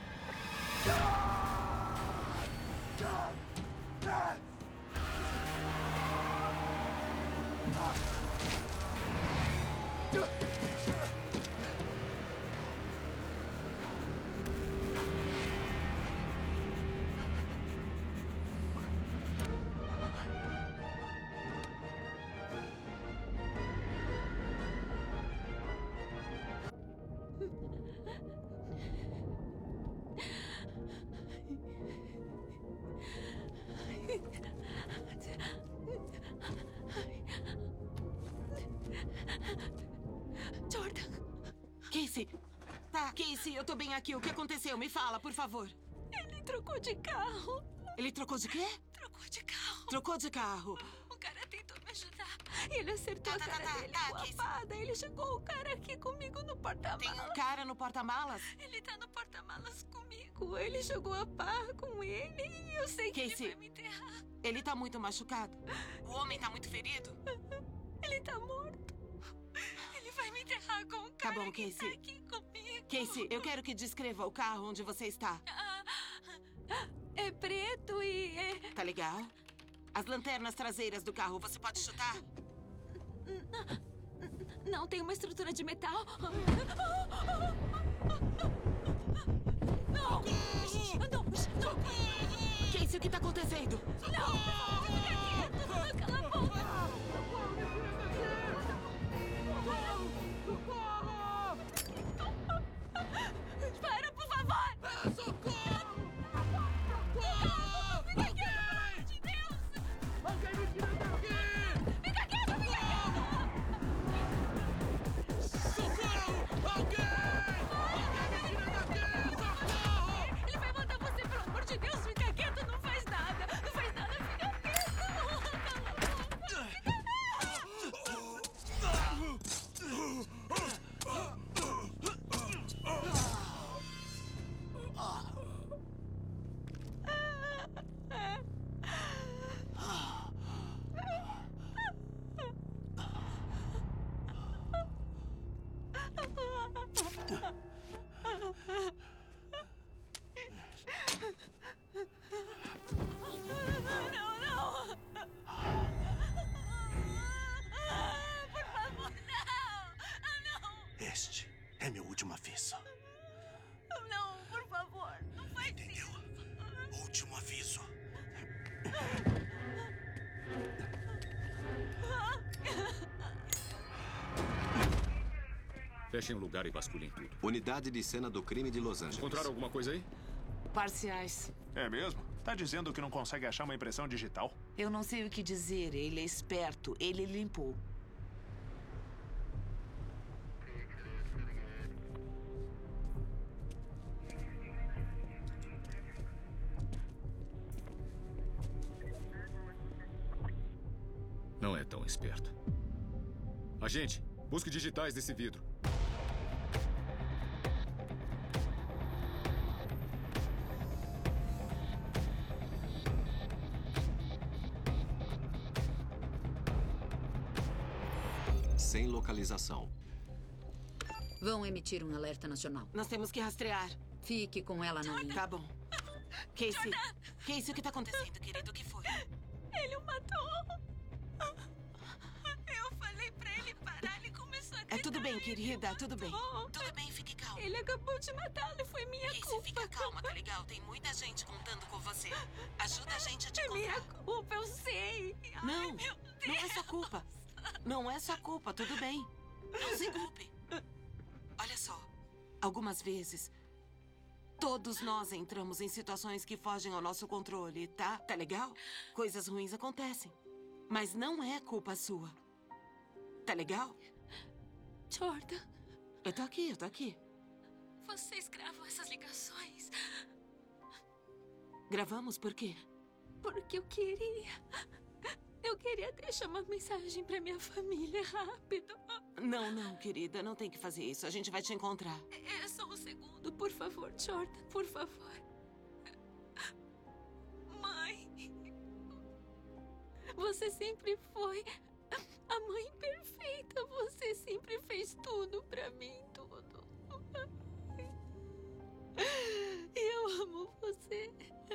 Jordan. Casey. Tá, Casey, eu tô bem aqui. O que aconteceu? Me fala, por favor. Ele trocou de carro. Ele trocou de quê? Trocou de carro. Trocou de carro. O cara tentou me ajudar. Ele acertou a cara dele com a pá. Daí ele chegou o cara aqui comigo no porta-malas. Tem um cara no porta-malas? Ele tá no porta-malas comigo. Ele jogou a pá com ele e eu sei que Casey, ele vai me enterrar. Ele tá muito machucado. O homem tá muito ferido? Ele tá morto. Ele vai me enterrar com o cara Tá bom, que Casey. tá aqui comigo. Casey, eu quero que descreva o carro onde você está. É preto e é... Tá legal? As lanternas traseiras do carro, você pode chutar? Não, tem uma estrutura de metal. Não! Não! Casey, o que tá acontecendo? Não! Fica quieto! Cala a boca! Para, por favor! Socorro! Socorro! Fica quieto, pelo amor de Deus! Alguém me tira daqui! Fica quieto, fica quieto! Socorro! Alguém! Alguém me tira daqui! Socorro! Ele vai matar você, pelo amor de Deus! Fica quieto, não faz nada! Não faz nada, fica quieto! Não, não! Por favor, não! Este é meu último aviso. Não, por favor, não faz Entendeu? Último aviso. Fechem o lugar e vasculhem tudo. Unidade de cena do crime de Los Angeles. Encontraram alguma coisa aí? Parciais. É mesmo? Tá dizendo que não consegue achar uma impressão digital? Eu não sei o que dizer. Ele é esperto. Ele limpou. Não é tão esperto. Agente, busque digitais desse vidro. sem localização. Vão emitir um alerta nacional. Nós temos que rastrear. Fique com ela na linha. Tá bom. Casey, Casey, o que tá acontecendo, querido? O que foi? Ele o matou. Eu falei pra ele parar, ele começou a gritar. É tudo bem, querida, tudo bem. Tudo bem, fique calma. Ele acabou de matá-lo, foi minha Casey, culpa. fica calma, tá legal? Tem muita gente contando com você. Ajuda a gente a te contar. É minha culpa, eu sei. Não, Ai, meu Deus. não é sua culpa. Não é sua culpa, tudo bem. Não se culpe. Olha só, algumas vezes, todos nós entramos em situações que fogem ao nosso controle, tá? Tá legal? Coisas ruins acontecem. Mas não é culpa sua. Tá legal? Jordan. Eu tô aqui. Vocês gravam essas ligações? Gravamos por quê? Porque eu queria. Eu queria deixar uma mensagem pra minha família rápido. Não, querida, não tem que fazer isso. A gente vai te encontrar. É só um segundo, por favor, Jordan, por favor. Mãe, você sempre foi a mãe perfeita. Você sempre fez tudo pra mim, tudo. E eu amo você.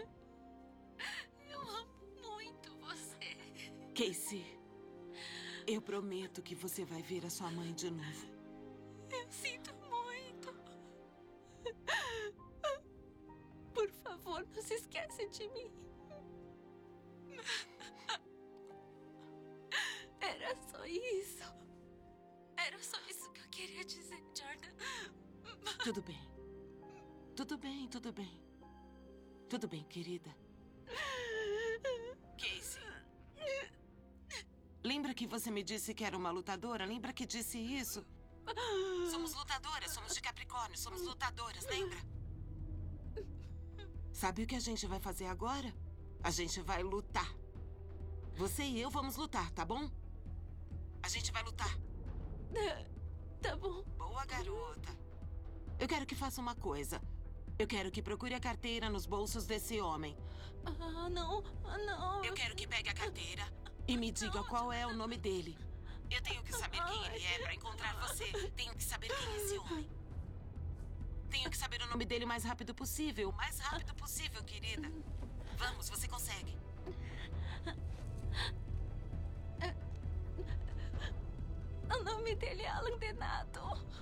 Eu amo muito você. Casey, eu prometo que você vai ver a sua mãe de novo. Eu sinto muito. Por favor, não se esqueça de mim. Era só isso. Era só isso que eu queria dizer, Jordan. Tudo bem. Tudo bem, tudo bem. Tudo bem, querida. Casey. Lembra que você me disse que era uma lutadora? Lembra que disse isso? Somos lutadoras, somos de Capricórnio, somos lutadoras, lembra? Sabe o que a gente vai fazer agora? A gente vai lutar. Você e eu vamos lutar, tá bom? A gente vai lutar. Tá bom. Boa, garota. Eu quero que faça uma coisa. Eu quero que procure a carteira nos bolsos desse homem. Não. Eu quero que pegue a carteira e me diga qual é o nome dele. Eu tenho que saber quem ele é pra encontrar você. Tenho que saber quem é esse homem. Tenho que saber o nome dele o mais rápido possível. O mais rápido possível, querida. Vamos, você consegue. O nome dele é Alan Denato.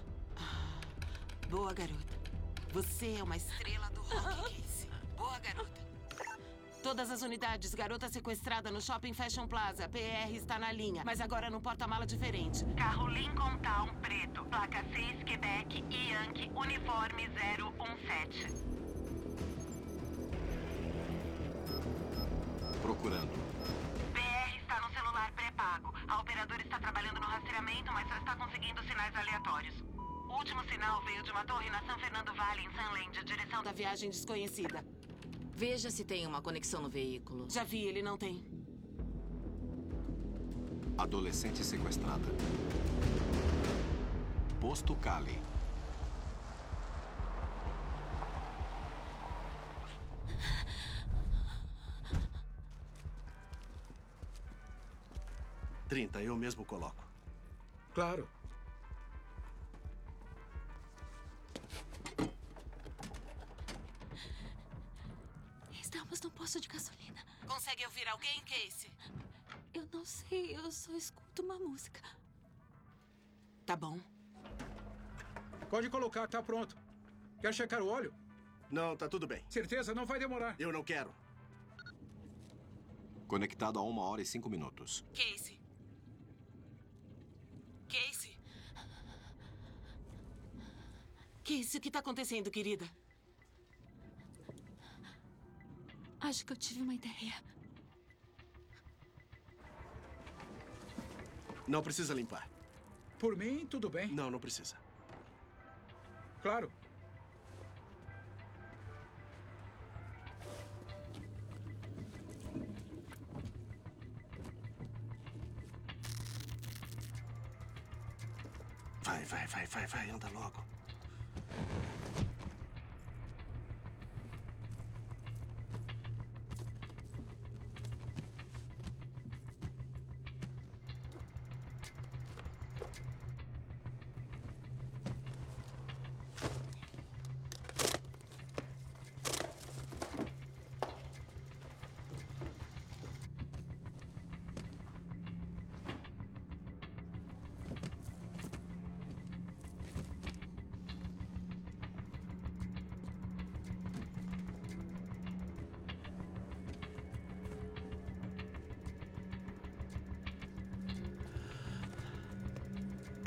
Boa, garota. Você é uma estrela do rock, Casey. Boa, garota. Todas as unidades, garota sequestrada no Shopping Fashion Plaza. PR está na linha, mas agora num porta-mala diferente. Carro Lincoln Town preto, placa 6, Quebec, Yankee, uniforme 017. Procurando. PR está no celular pré-pago. A operadora está trabalhando no rastreamento, mas só está conseguindo sinais aleatórios. O último sinal veio de uma torre na San Fernando Valley, em Sunland, direção Da viagem desconhecida. Veja se tem uma conexão no veículo. Já vi, ele não tem. Adolescente sequestrada. Posto Cali. $30, eu mesmo coloco. Claro. Estamos num posto de gasolina. Consegue ouvir alguém, Casey? Eu não sei, eu só escuto uma música. Tá bom. Pode colocar, tá pronto. Quer checar o óleo? Não, tá tudo bem. Certeza, não vai demorar. Eu não quero. Conectado a 1 hora e 5 minutos. Casey. Casey. Casey, o que tá acontecendo, querida? Acho que eu tive uma ideia. Não precisa limpar. Por mim, tudo bem. Não, não precisa. Claro. Vai, anda logo.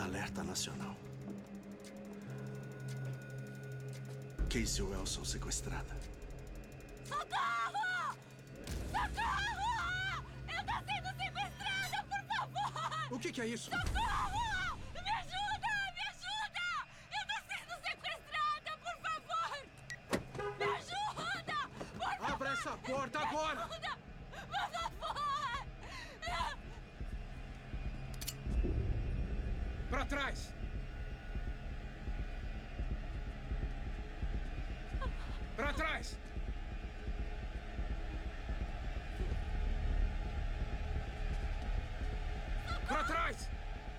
Alerta nacional. Casey Wilson sequestrada. Socorro! Socorro! Eu tô sendo sequestrada, por favor! O que é isso? Socorro! Me ajuda! Me ajuda! Eu tô sendo sequestrada, por favor! Me ajuda! Por favor! Abra essa porta agora! Me ajuda! Por favor! Pra trás! Pra trás! Pra trás!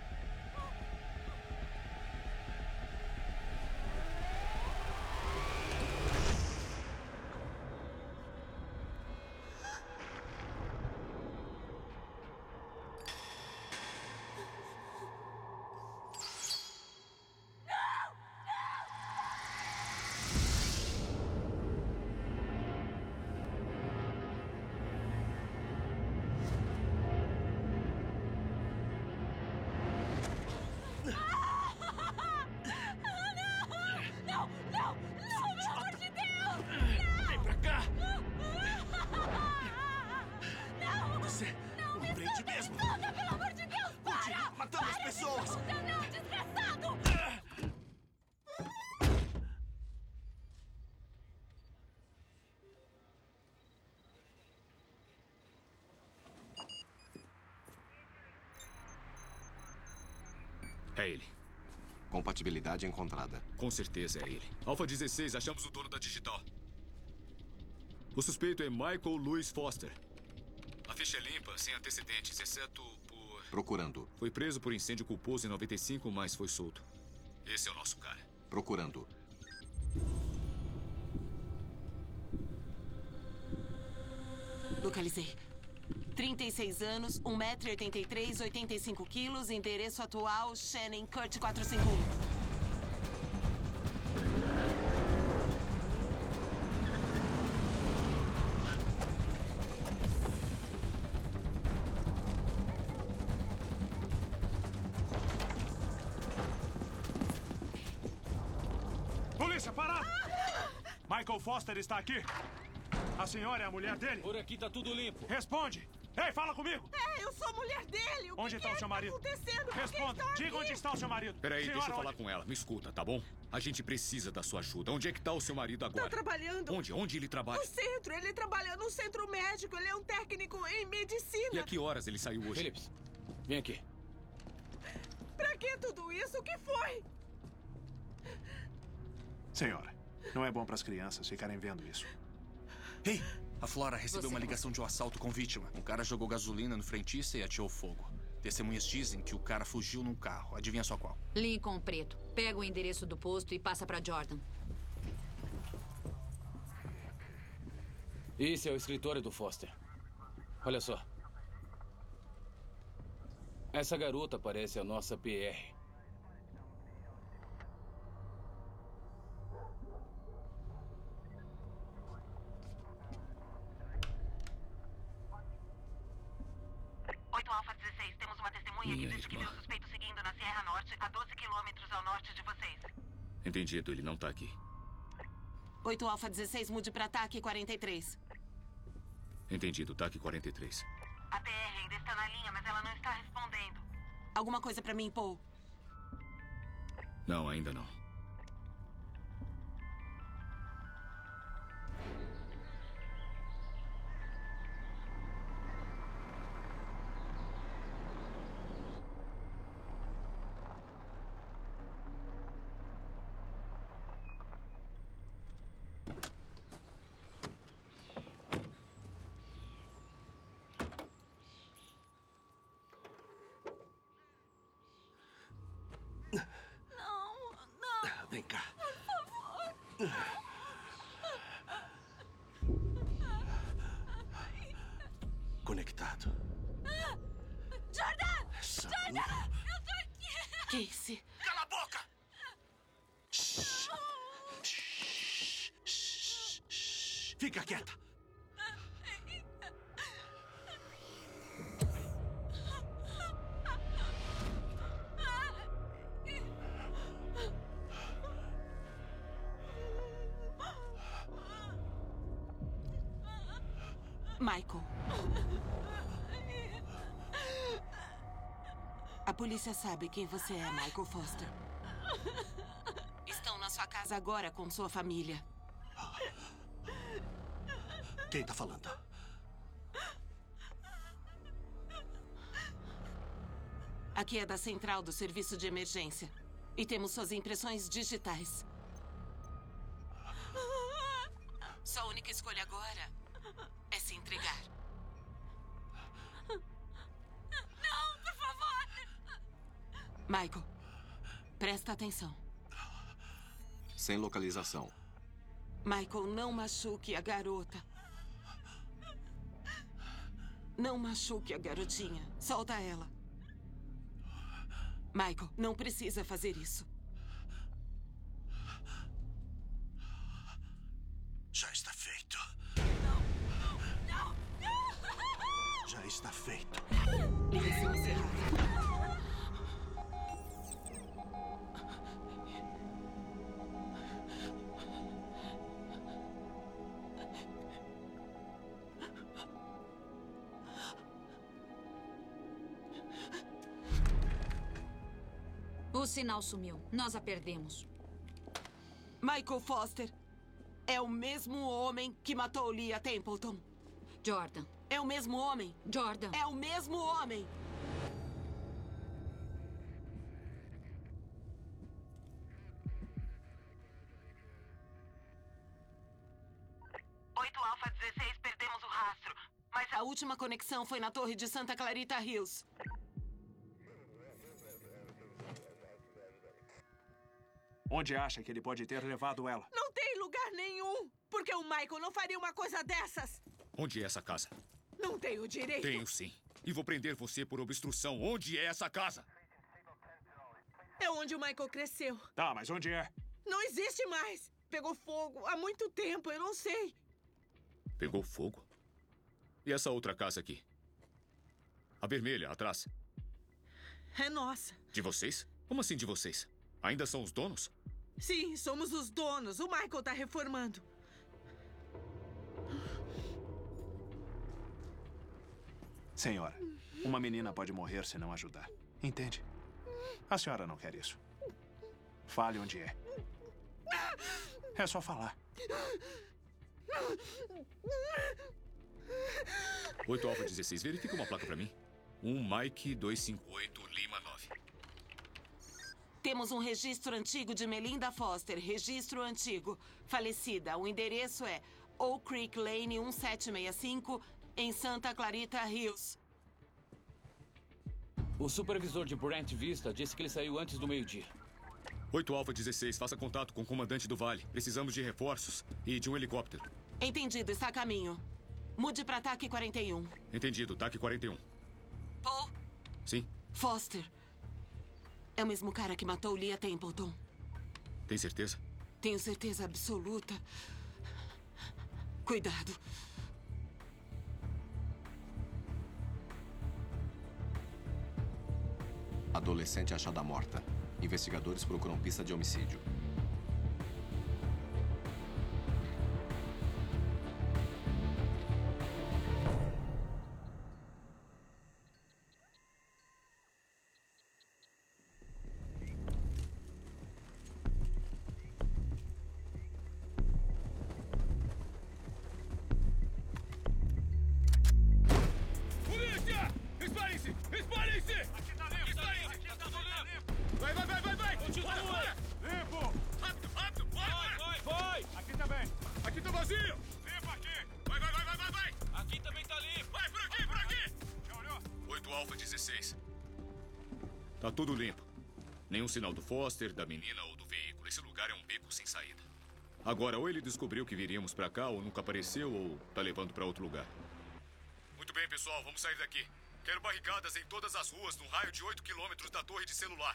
Não, pelo amor de Deus! Vem pra cá! Não! Você Não, me prende mesmo! Solta, pelo amor de Deus! Para! matando as pessoas! Não, desgraçado! É ele. Compatibilidade encontrada. Com certeza é ele. Alpha 16, achamos o dono da Digital. O suspeito é Michael Louis Foster. A ficha é limpa, sem antecedentes, exceto por... Procurando. Foi preso por incêndio culposo em 95, mas foi solto. Esse é o nosso cara. Procurando. Localizei. 36 anos, 1,83 m, 85 quilos, endereço atual, Shannon Kurt 451. Polícia, parado! Michael Foster está aqui? A senhora é a mulher dele? Por aqui tá tudo limpo. Responde! Ei, fala comigo! Eu sou a mulher dele! Onde está o seu marido? Acontecendo? Responda! Diga onde está o seu marido! Peraí, Senhora, deixa eu falar onde... com ela. Me escuta, tá bom? A gente precisa da sua ajuda. Onde é que tá o seu marido agora? Tá trabalhando. Onde? Onde ele trabalha? No centro. Ele trabalha no centro médico. Ele é um técnico em medicina. E a que horas ele saiu hoje? Phillips, vem aqui. Pra que tudo isso? O que foi? Senhora, não é bom para as crianças ficarem vendo isso. Ei! A Flora recebeu uma ligação de um assalto com vítima. Um cara jogou gasolina no frentista e ateou fogo. Testemunhas dizem que o cara fugiu num carro. Adivinha só qual? Lincoln Preto. Pega o endereço do posto e passa pra Jordan. Esse é o escritório do Foster. Olha só. Essa garota parece a nossa PR. Alpha 16, temos uma testemunha que diz que viu o suspeito seguindo na Sierra Norte, a 12 quilômetros ao norte de vocês. Entendido, ele não tá aqui. 8 Alpha 16, mude pra TAC 43. Entendido, TAC 43. A PR ainda está na linha, mas ela não está respondendo. Alguma coisa pra mim, Paul? Não, ainda não. Vem cá. Por favor. Conectado. Jordan! Essa... Jordan! Eu tô aqui! Casey. Cala a boca! Fica quieta. Michael. A polícia sabe quem você é, Michael Foster. Estão na sua casa agora com sua família. Quem tá falando? Aqui é da central do serviço de emergência. E temos suas impressões digitais. Sua única escolha agora é se entregar. Não, por favor! Michael, presta atenção. Sem localização. Michael, não machuque a garota. Não machuque a garotinha. Solta ela. Michael, não precisa fazer isso. Já está feito. Não! Já está feito. Ligação encerrada. O sinal sumiu. Nós a perdemos. Michael Foster é o mesmo homem que matou Leah Templeton. Jordan. É o mesmo homem? Jordan. É o mesmo homem. Alfa 16, perdemos o rastro. Mas a última conexão foi na torre de Santa Clarita Hills. Onde acha que ele pode ter levado ela? Não tem lugar nenhum! Porque o Michael não faria uma coisa dessas! Onde é essa casa? Não tenho direito! Tenho sim. E vou prender você por obstrução. Onde é essa casa? É onde o Michael cresceu. Tá, mas onde é? Não existe mais! Pegou fogo há muito tempo, eu não sei. Pegou fogo? E essa outra casa aqui? A vermelha, atrás. É nossa. De vocês? Como assim de vocês? Ainda são os donos? Sim, somos os donos. O Michael tá reformando. Senhora, uma menina pode morrer se não ajudar. Entende? A senhora não quer isso. Fale onde é. É só falar. 8 Alfa 16, verifica uma placa pra mim. Mike 258 Lima 9. Temos um registro antigo de Melinda Foster. Registro antigo. Falecida. O endereço é Oak Creek Lane 1765, em Santa Clarita Hills. O supervisor de Brent Vista disse que ele saiu antes do meio-dia. 8 Alfa 16, faça contato com o comandante do Vale. Precisamos de reforços e de um helicóptero. Entendido, está a caminho. Mude para TAC 41. Entendido, TAC 41. Paul? Sim? Foster. É o mesmo cara que matou Leah Templeton. Tem certeza? Tenho certeza absoluta. Cuidado. Adolescente achada morta. Investigadores procuram pista de homicídio. Polícia! Espalhem-se! Espalhem-se! Aqui tá limpo! Espalhem-se! Tá tudo limpo! Vai! Continua! Limpo! Rápido! Vai! Aqui também! Aqui tá vazio! Limpo aqui! Vai! Aqui também tá limpo. Vai, por aqui! Já olhou? 8 Alfa 16. Tá tudo limpo. Nenhum sinal do Foster, da menina ou do veículo. Esse lugar é um beco sem saída. Agora, ou ele descobriu que viríamos pra cá, ou nunca apareceu, ou tá levando pra outro lugar. Muito bem, pessoal, vamos sair daqui. Quero barricadas em todas as ruas, num raio de 8 quilômetros da torre de celular.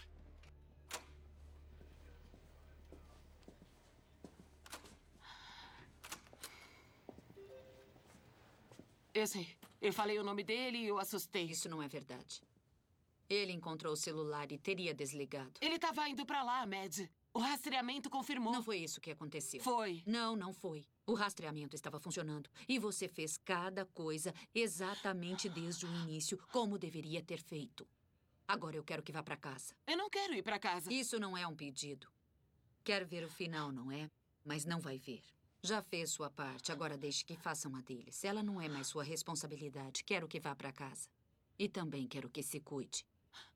Eu sei. Eu falei o nome dele e eu assustei. Isso não é verdade. Ele encontrou o celular e teria desligado. Ele estava indo pra lá, Mad. O rastreamento confirmou. Não foi isso que aconteceu. Foi. Não, não foi. O rastreamento estava funcionando. E você fez cada coisa exatamente desde o início, como deveria ter feito. Agora eu quero que vá para casa. Eu não quero ir para casa. Isso não é um pedido. Quer ver o final, não é? Mas não vai ver. Já fez sua parte, agora deixe que façam a deles. Ela não é mais sua responsabilidade. Quero que vá para casa. E também quero que se cuide.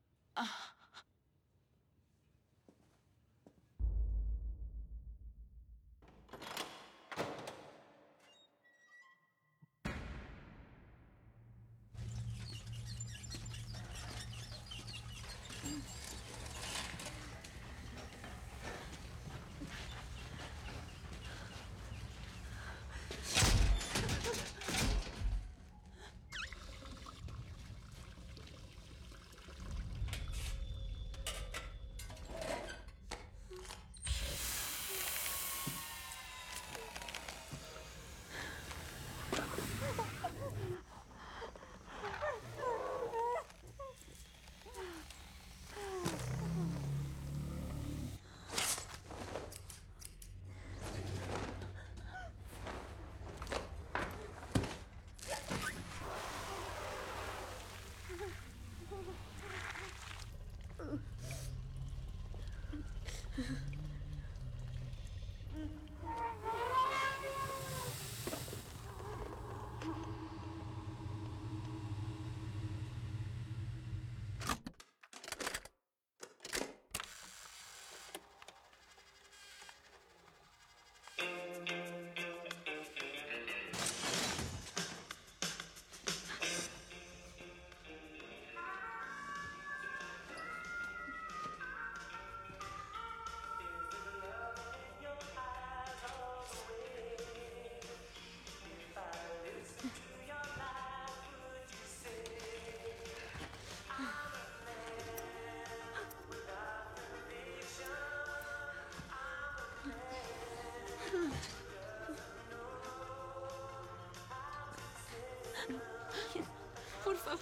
Por favor.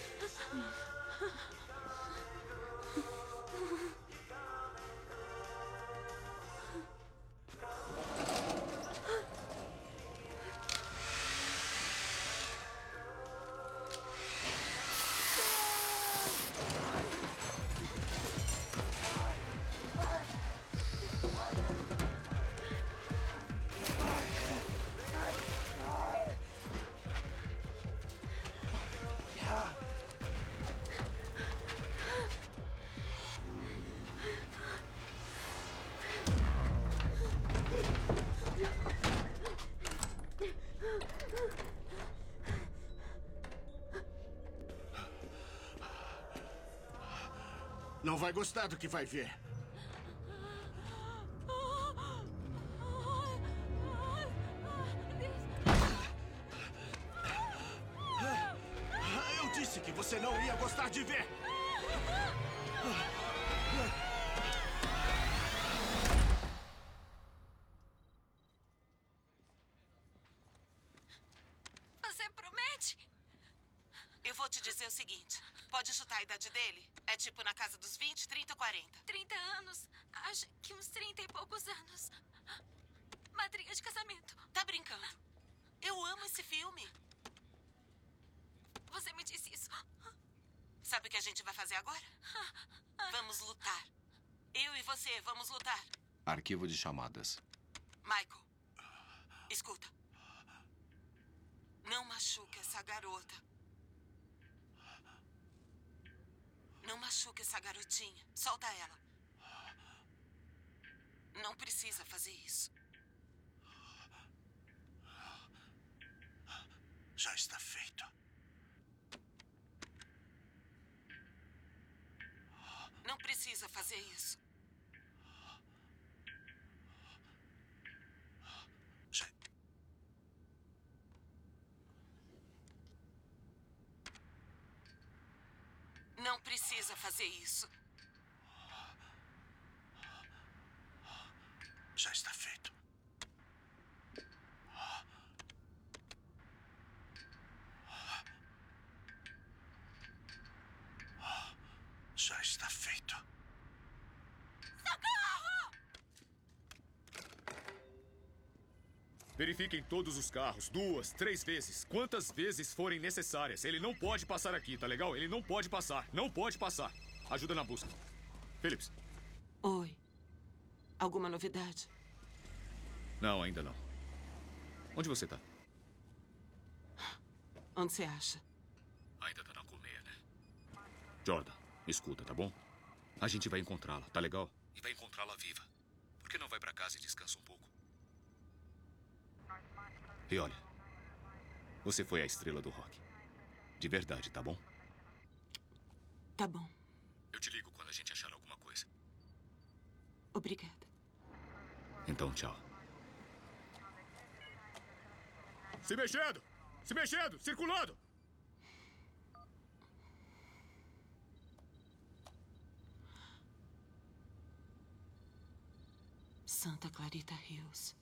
Não vai gostar do que vai ver. Eu disse que você não ia gostar de ver. Você promete? Eu vou te dizer o seguinte. Pode chutar a idade dele? É tipo na casa dos 20, 30, 40. 30 anos. Acho que uns 30 e poucos anos. Madrinha de casamento. Tá brincando? Eu amo esse filme. Você me disse isso. Sabe o que a gente vai fazer agora? Vamos lutar. Eu e você, vamos lutar. Arquivo de chamadas. Michael, escuta. Não machuque essa garota. Não machuque essa garotinha. Solta ela. Não precisa fazer isso. Já está feito. Não precisa fazer isso. Não precisa fazer isso. Já está feito. Já está feito. Socorro! Verifiquem todos os carros, 2, 3 vezes. Quantas vezes forem necessárias. Ele não pode passar aqui, tá legal? Ele não pode passar. Não pode passar. Ajuda na busca. Phillips. Oi. Alguma novidade? Não, ainda não. Onde você tá? Onde você acha? Ainda tá na colmeia, né? Jordan, escuta, tá bom? A gente vai encontrá-la, tá legal? E vai encontrá-la viva. Por que não vai pra casa e descansa um pouco? E olha, você foi a estrela do rock. De verdade, tá bom? Tá bom. Eu te ligo quando a gente achar alguma coisa. Obrigada. Então, tchau. Se mexendo! Se mexendo! Circulando! Santa Clarita Hills.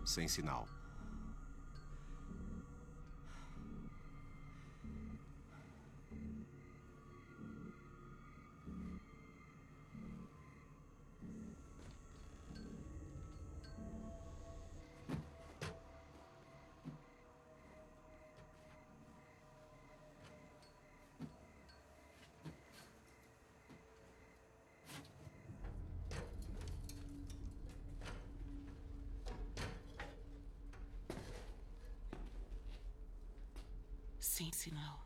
Sem sinal. Sem sinal.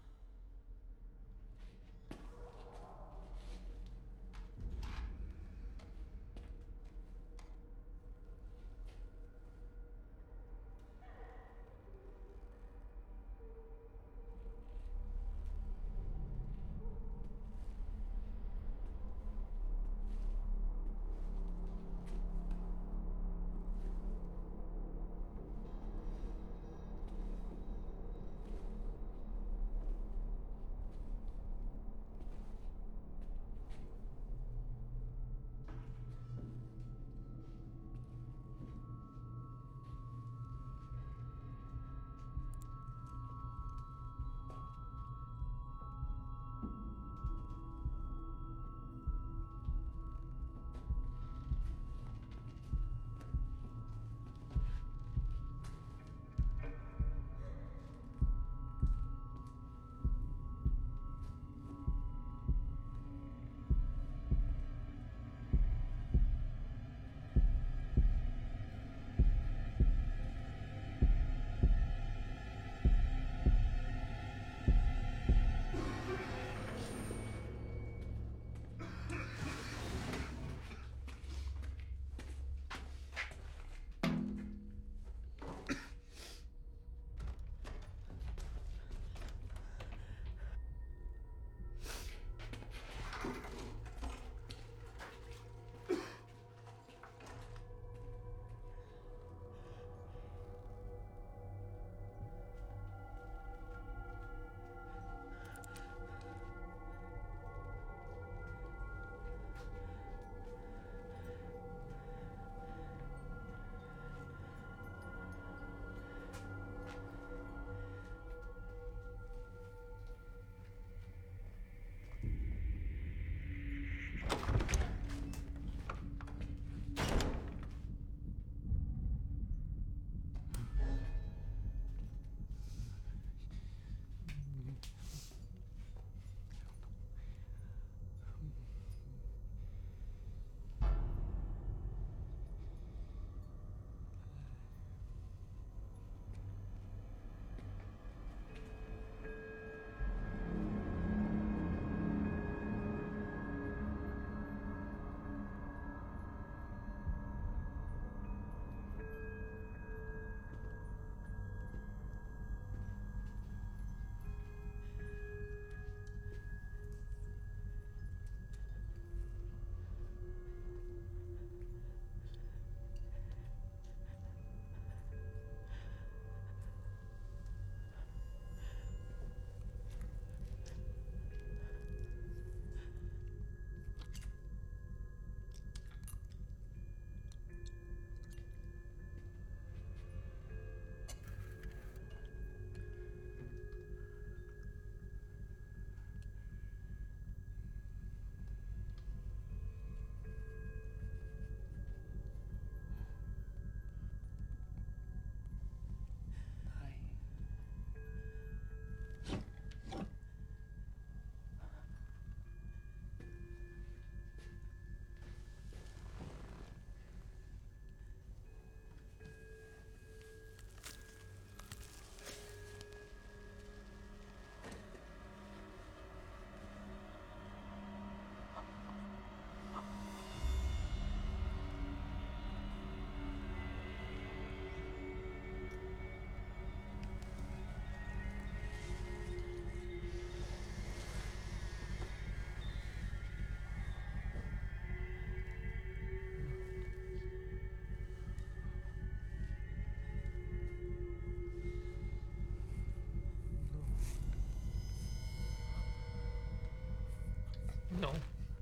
Não.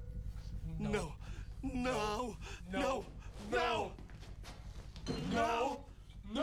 Não. Não. Não. Não. Não.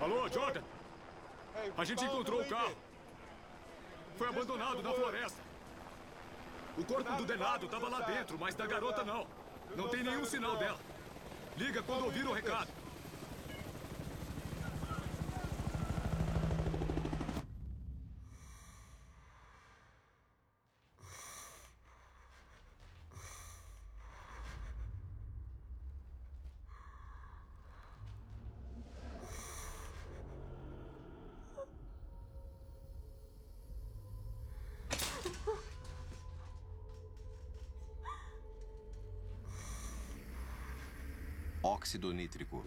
Alô, Jordan? A gente encontrou o carro. Foi abandonado na floresta. O corpo do Denado estava lá dentro, mas da garota não. Não tem nenhum sinal dela. Liga quando ouvir o recado. Óxido nítrico.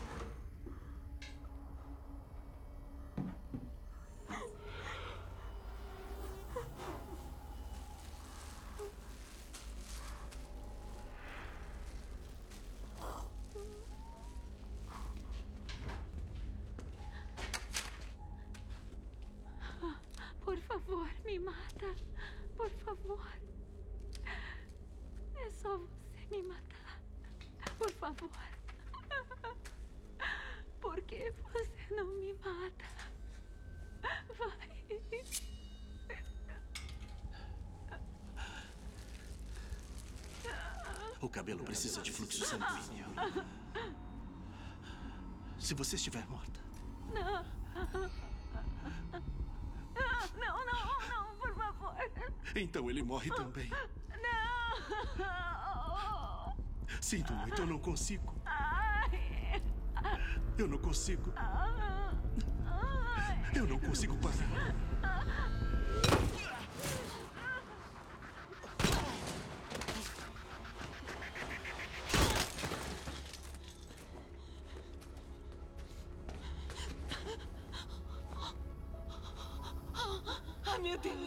Por favor, me mata. Por favor. É só você me matar. Por favor. Por que você não me mata? Vai. O cabelo precisa de fluxo sanguíneo. Se você estiver morta. Não. Não, por favor. Então ele morre também. Não. Sinto muito, eu não consigo. Ai. Eu não consigo. Eu não consigo parar. Ai, meu Deus.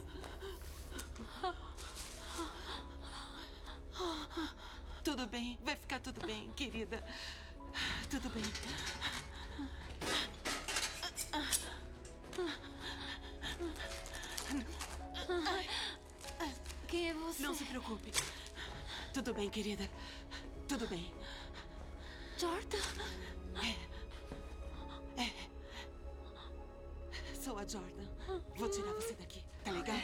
Tudo bem, vai ficar tudo bem, querida. Tudo bem. Quem é você? Não se preocupe. Tudo bem, querida. Tudo bem. Jordan? Sou a Jordan. Vou tirar você daqui, tá legal?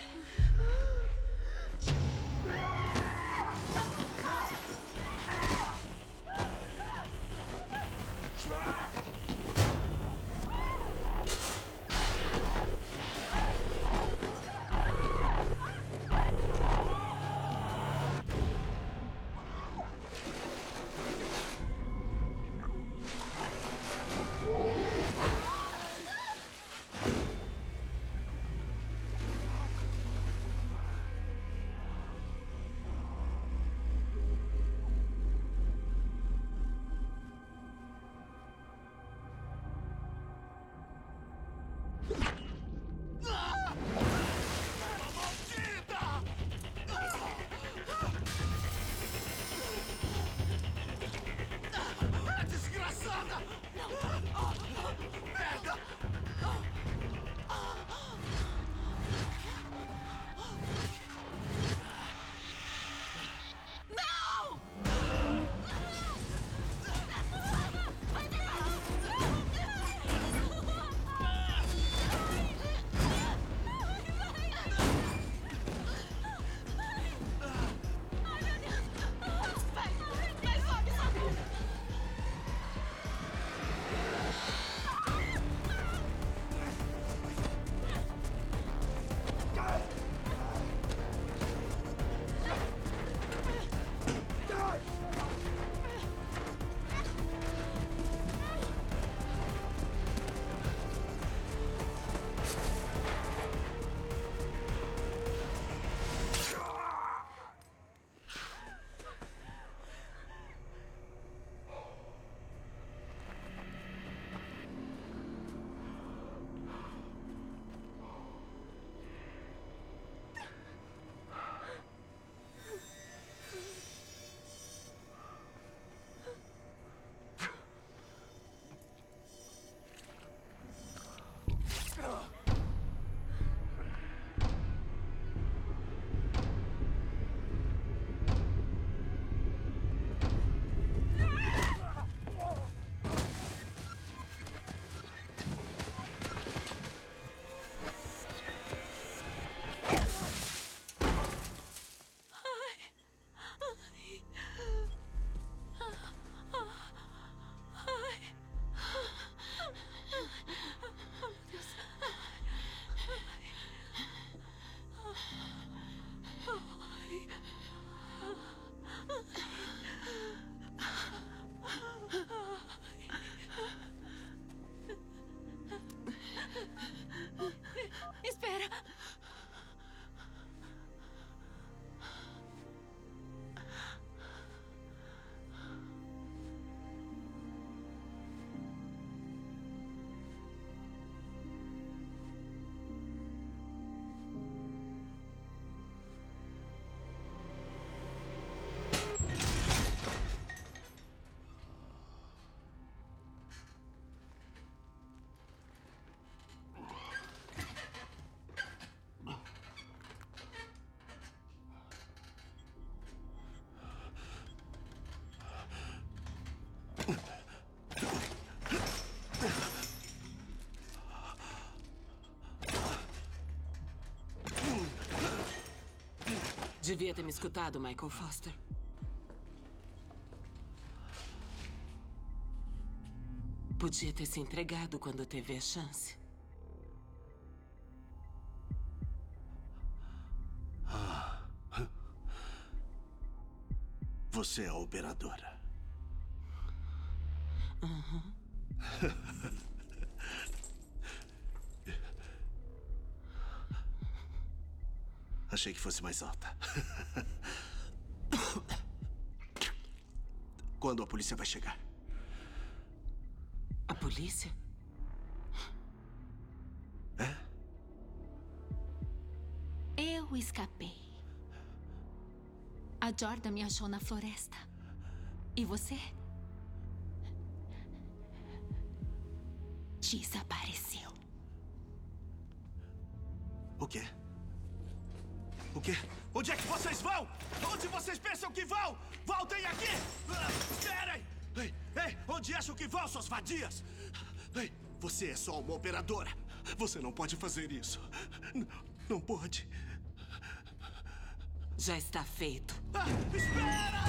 Devia ter me escutado, Michael Foster. Podia ter se entregado quando teve a chance. Você é a operadora. Uhum. Achei que fosse mais alta. Quando a polícia vai chegar? A polícia? Eu escapei. A Jordan me achou na floresta. E você? Desapareceu. O quê? O quê? Onde é que vocês vão? Onde vocês pensam que vão? Voltem aqui! Esperem! Ei, onde acham que vão, suas vadias? Ei, você é só uma operadora. Você não pode fazer isso. Não pode. Já está feito. Espera!